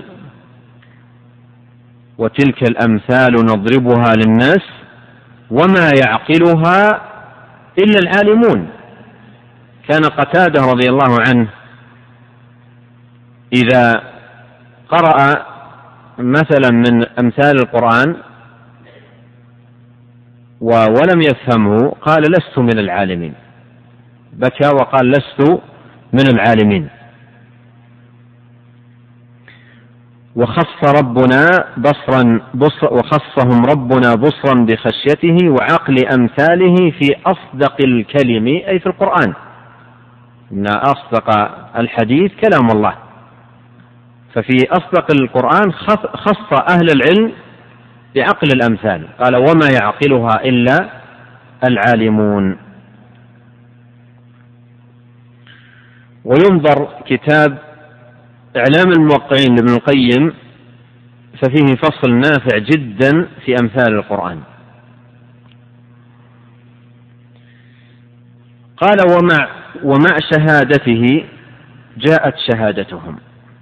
وتلك الأمثال نضربها للناس وما يعقلها إلا العالمون. كان قتادة رضي الله عنه إذا قرأ مثلا من أمثال القرآن ولم يفهمه قال: لست من العالمين، بكى وقال: لست من العالمين. وخصهم ربنا بصرا بخشيته وعقل أمثاله في أصدق الكلم، أي في القرآن، إن أصدق الحديث كلام الله، ففي أصدق القرآن خص أهل العلم بعقل الأمثال، قال: وما يعقلها إلا العالمون. وينظر كتاب إعلام الموقعين لابن القيم ففيه فصل نافع جدا في أمثال القرآن. قال: ومع شهادته جاءت شهادتهم،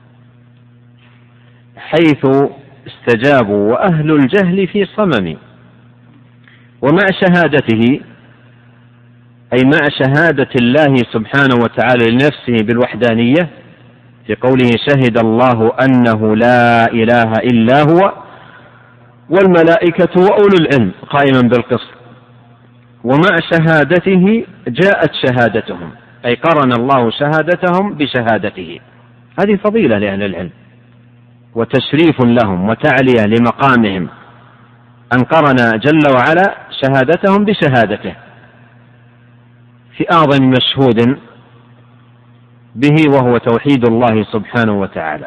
حيث استجابوا وأهل الجهل في صمم. ومع شهادته أي مع شهادة الله سبحانه وتعالى لنفسه بالوحدانية، في قوله: شهد الله أنه لا إله إلا هو والملائكة وأولو العلم قائما بالقسط. ومع شهادته جاءت شهادتهم، أي قرن الله شهادتهم بشهادته. هذه فضيلة لأهل العلم وتشريف لهم وتعلية لمقامهم، أن قرن جل وعلا شهادتهم بشهادته في أعظم مشهود به، وهو توحيد الله سبحانه وتعالى.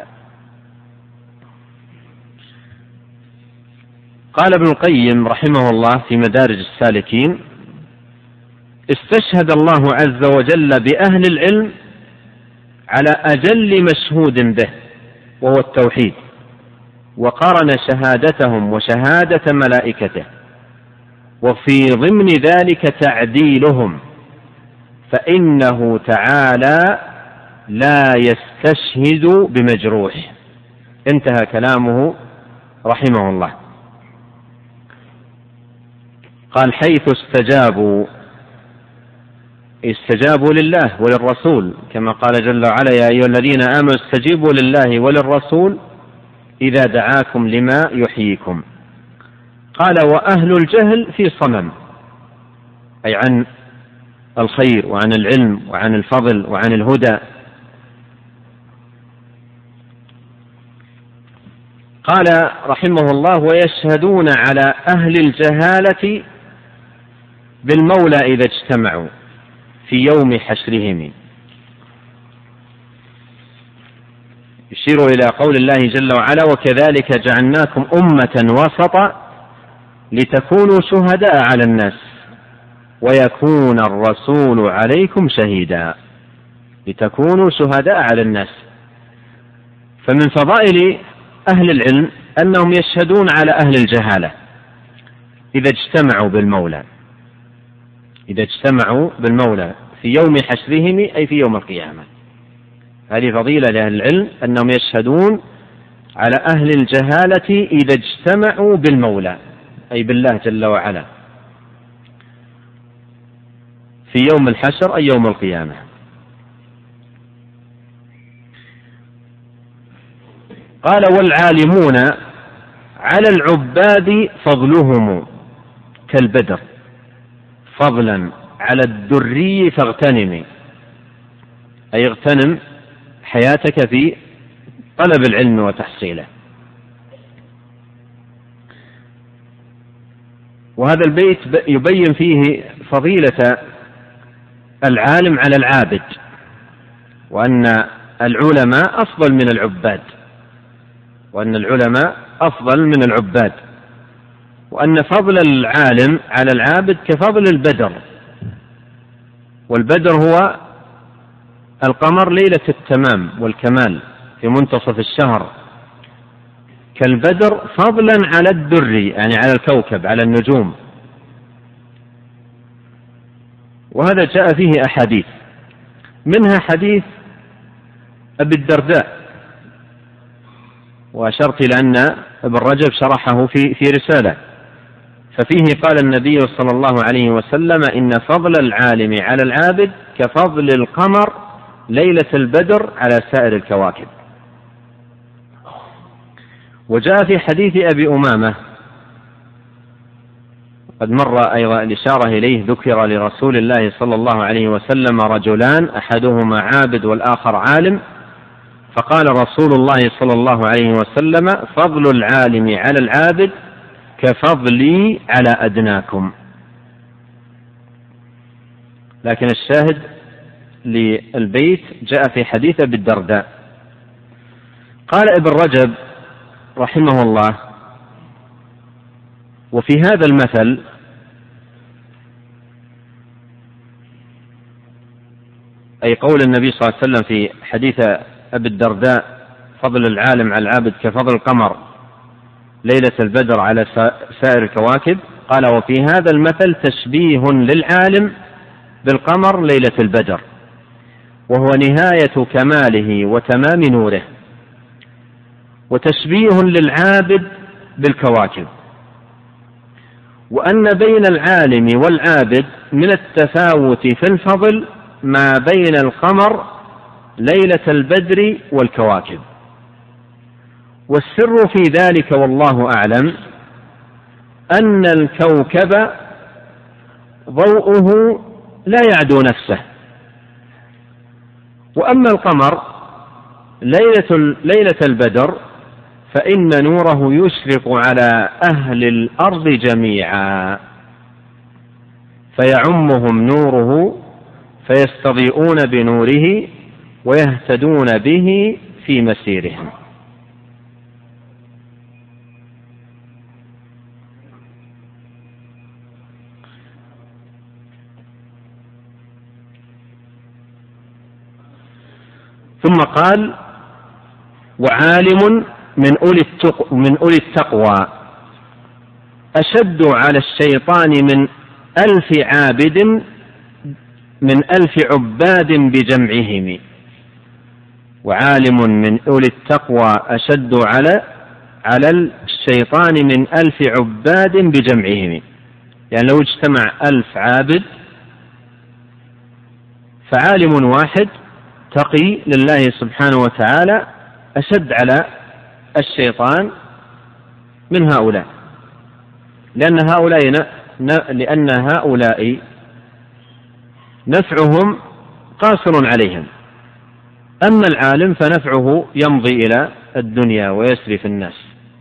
قال ابن القيم رحمه الله في مدارج السالكين: استشهد الله عز وجل بأهل العلم على أجل مشهود به وهو التوحيد، وقارن شهادتهم وشهادة ملائكته، وفي ضمن ذلك تعديلهم، فإنه تعالى لا يستشهد بمجروح. انتهى كلامه رحمه الله. قال: حيث استجابوا لله وللرسول، كما قال جل وعلا: يا أيها الذين آمنوا استجيبوا لله وللرسول إذا دعاكم لما يحييكم. قال: وأهل الجهل في صمم، أي عن الخير وعن العلم وعن الفضل وعن الهدى. قال رحمه الله: ويشهدون على أهل الجهالة بالمولى إذا اجتمعوا في يوم حشرهم. يشير إلى قول الله جل وعلا: وكذلك جعلناكم أمة وسطا لتكونوا شهداء على الناس ويكون الرسول عليكم شهيدا. لتكونوا شهداء على الناس. فمن فضائل أهل العلم أنهم يشهدون على أهل الجهالة إذا اجتمعوا بالمولى، إذا اجتمعوا بالمولى في يوم حشرهم، أي في يوم القيامة. هذه فضيلة لأهل العلم أنهم يشهدون على أهل الجهالة إذا اجتمعوا بالمولى، أي بالله جل وعلا، في يوم الحشر أي يوم القيامة. قال: والعالمون على العباد فضلهم كالبدر فضلا على الدري فاغتنم، أي اغتنم حياتك في طلب العلم وتحصيله. وهذا البيت يبين فيه فضيلة العالم على العابد، وأن العلماء أفضل من العباد، وأن فضل العالم على العابد كفضل البدر، والبدر هو القمر ليلة التمام والكمال في منتصف الشهر، كالبدر فضلا على الدر، يعني على الكوكب، على النجوم. وهذا جاء فيه أحاديث، منها حديث أبي الدرداء، وأشرت إلى أن ابن رجب شرحه في رسالة، ففيه قال النبي صلى الله عليه وسلم: إن فضل العالم على العابد كفضل القمر ليلة البدر على سائر الكواكب. وجاء في حديث أبي أمامة قد مر أيضا الإشارة إليه: ذكر لرسول الله صلى الله عليه وسلم رجلان أحدهما عابد والآخر عالم، فقال رسول الله صلى الله عليه وسلم: فضل العالم على العابد كفضلي على أدناكم. لكن الشاهد للبيت جاء في حديث أبي الدرداء. قال ابن رجب رحمه الله: وفي هذا المثل أي قول النبي صلى الله عليه وسلم في حديث أبي الدرداء: فضل العالم على العابد كفضل القمر ليلة البدر على سائر الكواكب، قال: وفي هذا المثل تشبيه للعالم بالقمر ليلة البدر، وهو نهاية كماله وتمام نوره، وتشبيه للعابد بالكواكب، وأن بين العالم والعابد من التفاوت في الفضل ما بين القمر ليلة البدر والكواكب. والسر في ذلك والله أعلم أن الكوكب ضوءه لا يعدو نفسه، وأما القمر ليلة البدر فإن نوره يشرق على أهل الأرض جميعا، فيعمهم نوره فيستضيئون بنوره ويهتدون به في مسيرهم. ثم قال: وعالم من أولي التقوى أشد على الشيطان من 1000 عابد من 1000 عباد بجمعهم. وعالم من أولي التقوى أشد على الشيطان من 1000 عباد بجمعهم، يعني لو اجتمع 1000 عابد فعالم واحد تقي لله سبحانه وتعالى أشد على الشيطان من هؤلاء، لأن هؤلاء نفعهم قاصر عليهم، أما العالم فنفعه يمضي إلى الدنيا ويسري في الناس.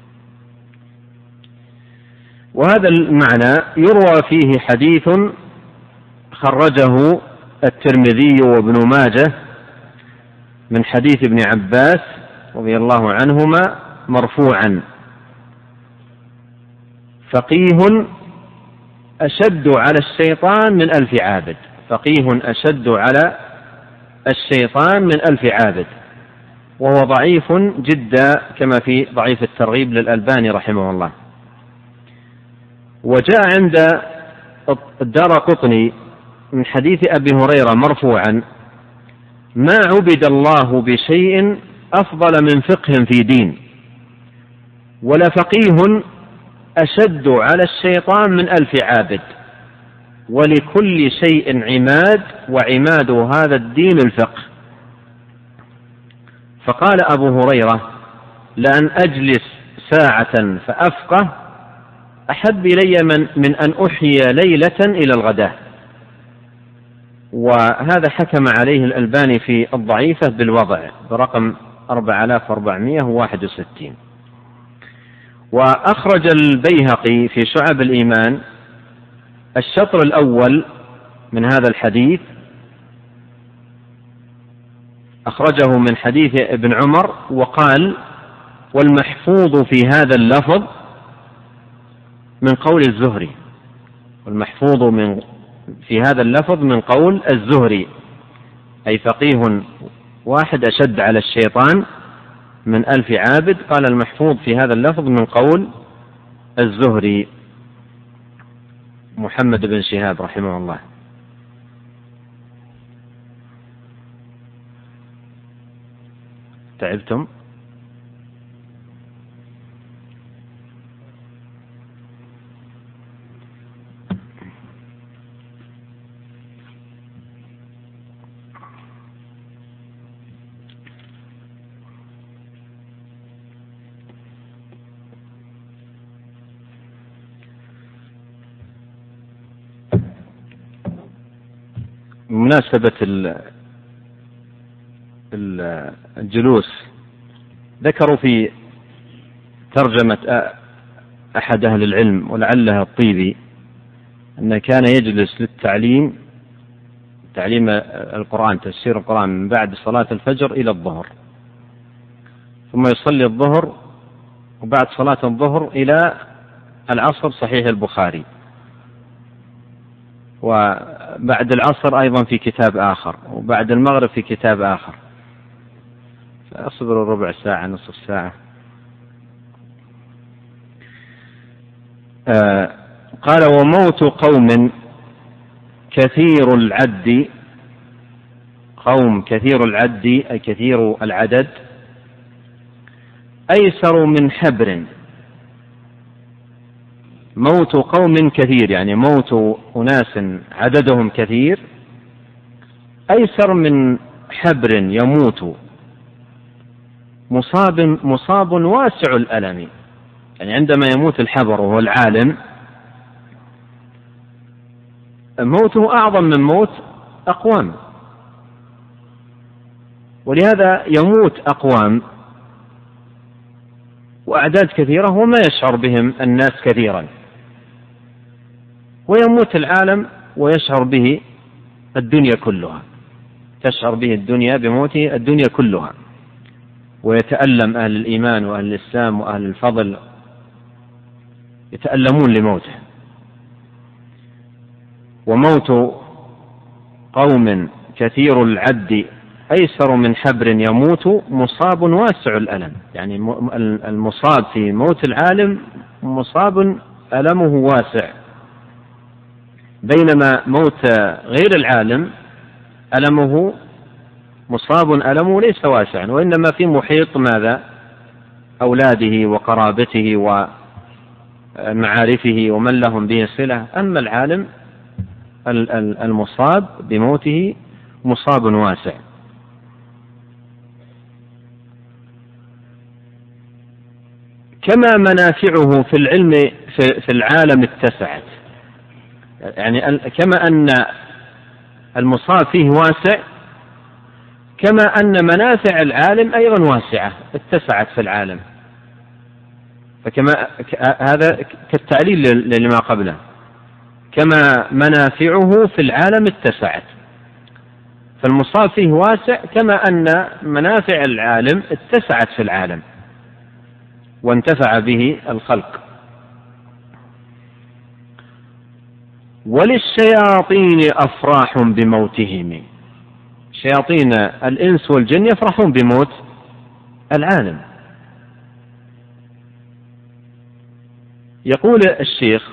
وهذا المعنى يروى فيه حديث خرجه الترمذي وابن ماجه من حديث ابن عباس رضي الله عنهما مرفوعا: فقيه أشد على الشيطان من 1000 عابد، فقيه أشد على الشيطان من 1000 عابد، وهو ضعيف جدا كما في ضعيف الترغيب للألباني رحمه الله. وجاء عند الدارقطني من حديث أبي هريرة مرفوعا: ما عبد الله بشيء أفضل من فقه في دين، ولا فقيه أشد على الشيطان من 1000 عابد، ولكل شيء عماد، وعماد هذا الدين الفقه. فقال أبو هريرة: لأن أجلس ساعة فأفقه أحب إلي من أن أحيي ليلة إلى الغداء. وهذا حكم عليه الألباني في الضعيفة بالوضع برقم 4461. وأخرج البيهقي في شعب الإيمان الشطر الأول من هذا الحديث أخرجه من حديث ابن عمر وقال: والمحفوظ في هذا اللفظ من قول الزهري. والمحفوظ في هذا اللفظ من قول الزهري، أي فقيه واحد أشد على الشيطان من 1000 عابد. قال: المحفوظ في هذا اللفظ من قول الزهري محمد بن شهاب رحمه الله. تعبتم؟ بمناسبة الجلوس، ذكروا في ترجمة أحد أهل العلم ولعلها الطيبي أنه كان يجلس للتعليم القرآن، تفسير القرآن، من بعد صلاة الفجر إلى الظهر، ثم يصلي الظهر، وبعد صلاة الظهر إلى العصر، صحيح البخاري، وبعد العصر أيضا في كتاب آخر، وبعد المغرب في كتاب آخر. فأصبر ربع ساعة نصف ساعة. قال: وموت قوم كثير العد، قوم كثير العد أي كثير العدد، أيسر من حبر. موت قوم كثير يعني موت أناس عددهم كثير، أيسر من حبر يموت مصاب واسع الألم. يعني عندما يموت الحبر وهو العالم موته أعظم من موت أقوام، ولهذا يموت أقوام وأعداد كثيرة وما يشعر بهم الناس كثيرا، ويموت العالم ويشعر به الدنيا كلها، تشعر به الدنيا بموته الدنيا كلها، ويتألم أهل الإيمان وأهل الإسلام وأهل الفضل يتألمون لموته. وموت قوم كثير العد أيسر من حبر يموت مصاب واسع الألم. يعني المصاب في موت العالم مصاب ألمه واسع، بينما موت غير العالم ألمه مصاب ألمه ليس واسعا، وإنما في محيط ماذا؟ أولاده وقرابته ومعارفه ومن لهم به صلة. أما العالم المصاب بموته مصاب واسع. كما منافعه في العلم في العالم اتسعت، يعني كما أن المصاب فيه واسع، كما أن منافع العالم أيضا واسعة اتسعت في العالم. فكما هذا كالتعليل لما قبله، كما منافعه في العالم اتسعت، فالمصاب فيه واسع كما أن منافع العالم اتسعت في العالم وانتفع به الخلق. وللشياطين أفراح بموتهم، شياطين الإنس والجن يفرحون بموت العالم. يقول الشيخ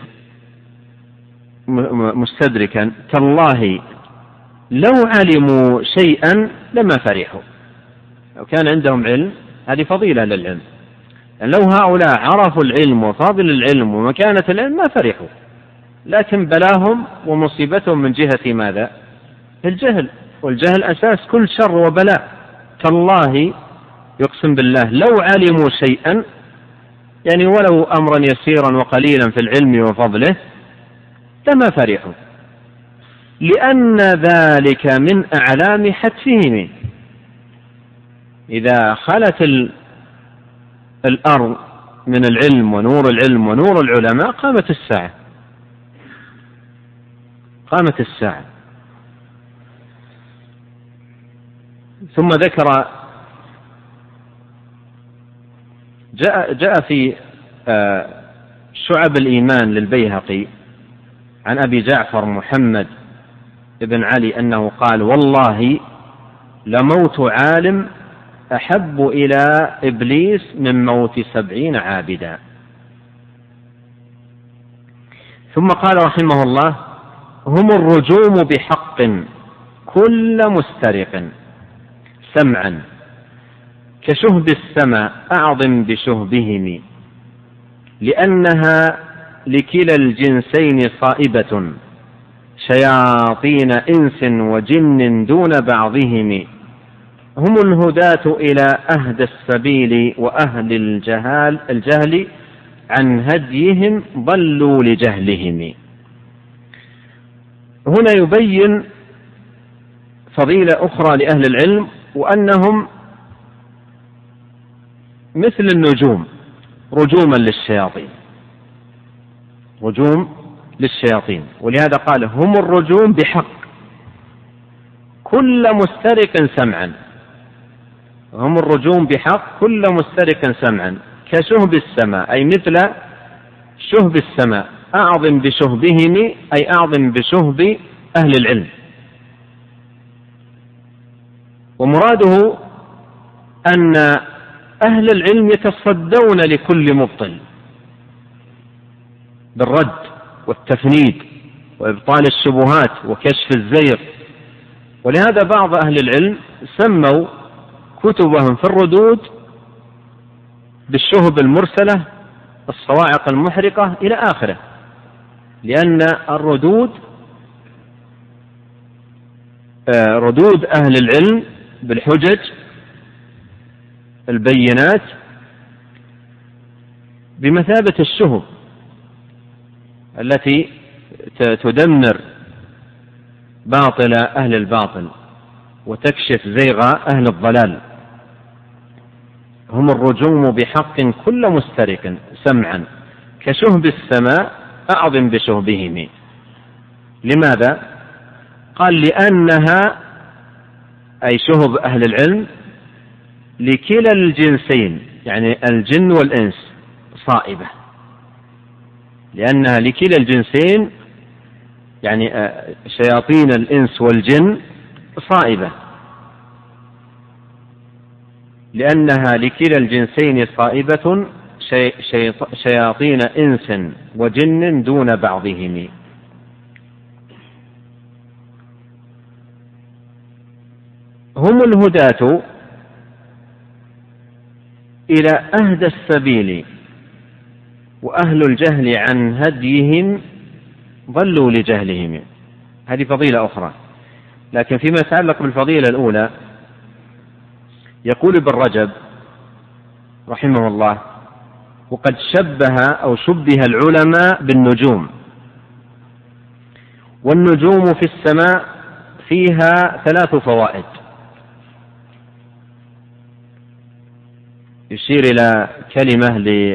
مستدركا: تالله لو علموا شيئا لما فرحوا. لو كان عندهم علم، هذه فضيلة للعلم، لو هؤلاء عرفوا العلم وفاضل العلم ومكانة العلم ما فرحوا، لكن بلاهم ومصيبتهم من جهة ماذا؟ الجهل، والجهل أساس كل شر وبلاء. تالله يقسم بالله لو علموا شيئا، يعني ولو أمرا يسيرا وقليلا في العلم وفضله لما فرحوا، لأن ذلك من أعلام حتفهم. إذا خلت الأرض من العلم ونور العلم ونور العلماء قامت الساعة، قامت الساعة. ثم ذكر جاء في شعب الإيمان للبيهقي عن أبي جعفر محمد بن علي أنه قال: والله لموت عالم أحب إلى إبليس من موت 70 عابدا. ثم قال رحمه الله: هم الرجوم بحق كل مسترق سمعا كشهب السماء أعظم بشهبهم، لأنها لكلا الجنسين صائبة شياطين إنس وجن دون بعضهم. هم الهداة إلى أهدى السبيل وأهل الجهل عن هديهم ضلوا لجهلهم. هنا يبين فضيلة أخرى لأهل العلم، وأنهم مثل النجوم رجوما للشياطين، ولهذا قال: هم الرجوم بحق كل مسترق سمعا. هم الرجوم بحق كل مسترق سمعا كشهب السماء، أي مثل شهب السماء، أعظم بشهبهم أي أعظم بشهب أهل العلم. ومراده أن أهل العلم يتصدون لكل مبطل بالرد والتفنيد وإبطال الشبهات وكشف الزيغ. ولهذا بعض أهل العلم سموا كتبهم في الردود بالشهب المرسلة الصواعق المحرقة إلى آخره، لأن الردود ردود أهل العلم بالحجج البينات بمثابة الشهب التي تدمر باطل أهل الباطل وتكشف زيغ أهل الضلال. هم الرجوم بحق كل مسترق سمعا كشهب السماء أعظم بشهبهم. لماذا؟ قال: لأنها أي شهب أهل العلم لكلا الجنسين، يعني الجن والإنس، صائبة. لأنها لكلا الجنسين يعني شياطين الإنس والجن صائبة، لأنها لكلا الجنسين صائبة شياطين إنس وجن دون بعضهم. هم الهداة إلى أهدى السبيل وأهل الجهل عن هديهم ضلوا لجهلهم. هذه فضيلة أخرى. لكن فيما يتعلق بالفضيلة الأولى يقول ابن رجب رحمه الله: وقد شبه العلماء بالنجوم، والنجوم في السماء فيها 3 فوائد. يشير إلى كلمة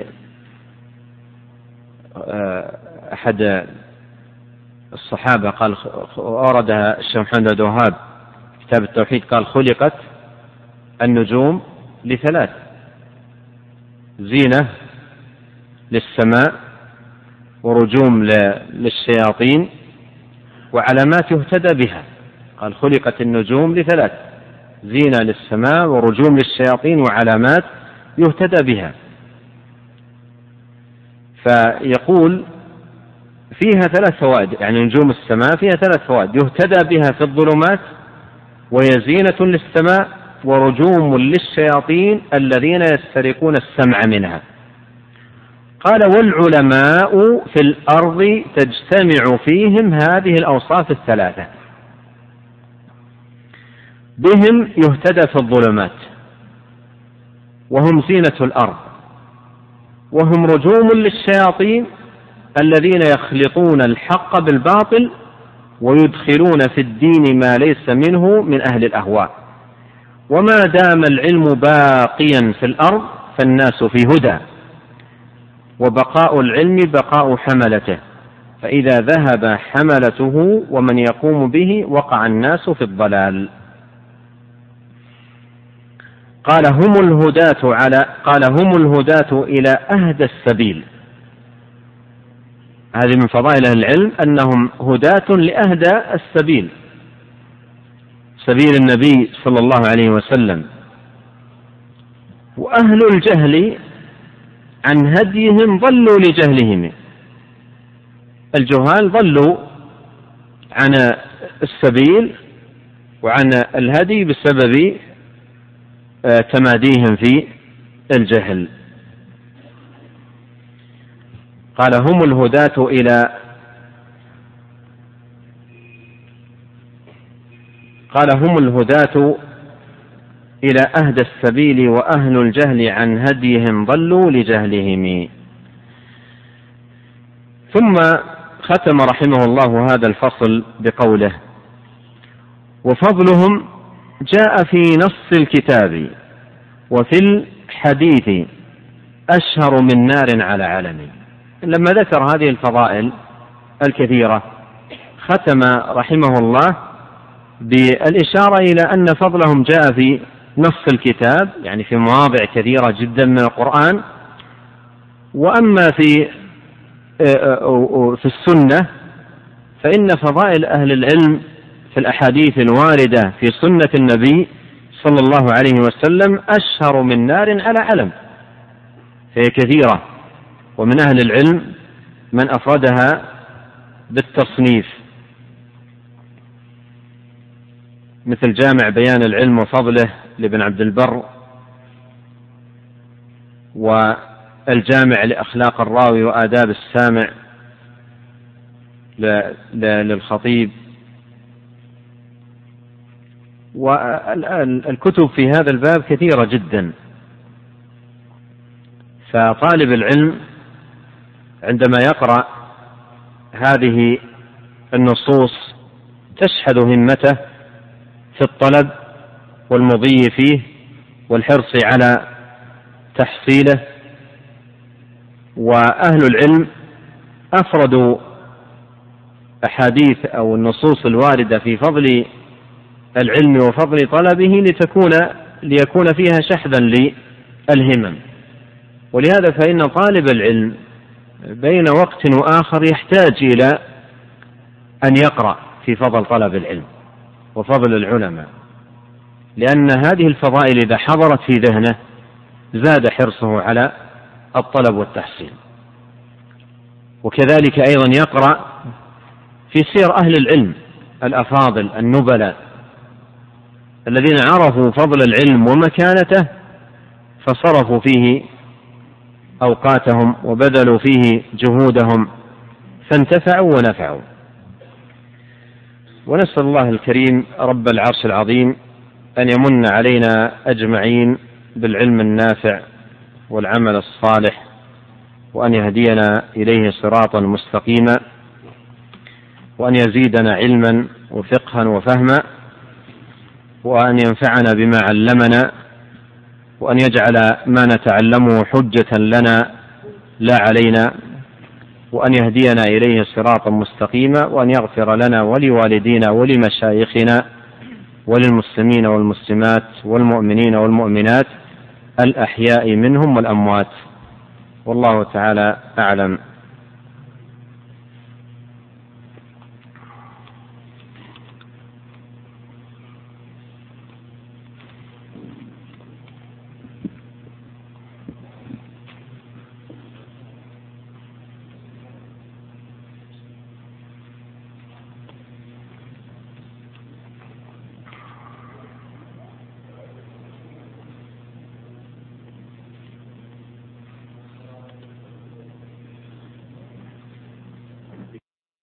لأحد الصحابة قال، أوردها الشيخ محمد عبد الوهاب كتاب التوحيد، قال: خلقت النجوم ل3: زينة للسماء، ورجوم للشياطين، وعلامات يهتدى بها. قال: خلقت النجوم ل3: زينة للسماء ورجوم للشياطين وعلامات يهتدى بها. فيقول فيها 3 فوائد، يعني نجوم السماء فيها 3 فوائد: يهتدى بها في الظلمات، وهي زينة للسماء، ورجوم للشياطين الذين يسترقون السمع منها. قال: والعلماء في الأرض تجتمع فيهم هذه الأوصاف 3: بهم يهتدى في الظلمات، وهم زينة الأرض، وهم رجوم للشياطين الذين يخلطون الحق بالباطل ويدخلون في الدين ما ليس منه من أهل الأهواء. وما دام العلم باقيا في الأرض فالناس في هدى، وبقاء العلم بقاء حملته، فإذا ذهب حملته ومن يقوم به وقع الناس في الضلال. قال هم الهداة إلى أهدى السبيل. هذه من فضائل أهل العلم أنهم هداة لأهدى السبيل، سبيل النبي صلى الله عليه وسلم. وأهل الجهل عن هديهم ضلوا لجهلهم، الجهال ضلوا عن السبيل وعن الهدي بسبب تماديهم في الجهل. قال هم الهداة إلى أهدى السبيل وأهل الجهل عن هديهم ضلوا لجهلهم. ثم ختم رحمه الله هذا الفصل بقوله: وفضلهم جاء في نص الكتاب وفي الحديث أشهر من نار على علم. لما ذكر هذه الفضائل الكثيرة ختم رحمه الله بالإشارة إلى أن فضلهم جاء في نص الكتاب، يعني في مواضع كثيرة جدا من القرآن، وأما في السنة فإن فضائل أهل العلم في الأحاديث الواردة في سنة النبي صلى الله عليه وسلم أشهر من نار على علم، فهي كثيرة. ومن أهل العلم من أفردها بالتصنيف، مثل جامع بيان العلم وفضله لابن عبد البر، والجامع لأخلاق الراوي وآداب السامع للخطيب. والكتب في هذا الباب كثيرة جدا، فطالب العلم عندما يقرأ هذه النصوص تشحذ همته في الطلب والمضي فيه والحرص على تحصيله. وأهل العلم أفردوا أحاديث أو النصوص الواردة في فضل العلم وفضل طلبه ليكون فيها شحذا للهمم. ولهذا فإن طالب العلم بين وقت وآخر يحتاج إلى أن يقرأ في فضل طلب العلم وفضل العلماء، لأن هذه الفضائل إذا حضرت في ذهنه زاد حرصه على الطلب والتحصيل. وكذلك أيضا يقرأ في سير أهل العلم الأفاضل النبلاء الذين عرفوا فضل العلم ومكانته فصرفوا فيه أوقاتهم وبذلوا فيه جهودهم فانتفعوا ونفعوا. ونسأل الله الكريم رب العرش العظيم أن يمن علينا أجمعين بالعلم النافع والعمل الصالح، وأن يهدينا إليه صراطا مستقيما، وأن يزيدنا علما وفقها وفهما، وأن ينفعنا بما علمنا، وأن يجعل ما نتعلمه حجة لنا لا علينا، وأن يهدينا إليه صراطا مستقيما، وأن يغفر لنا ولوالدينا ولمشايخنا وللمسلمين والمسلمات والمؤمنين والمؤمنات الأحياء منهم والأموات. والله تعالى أعلم.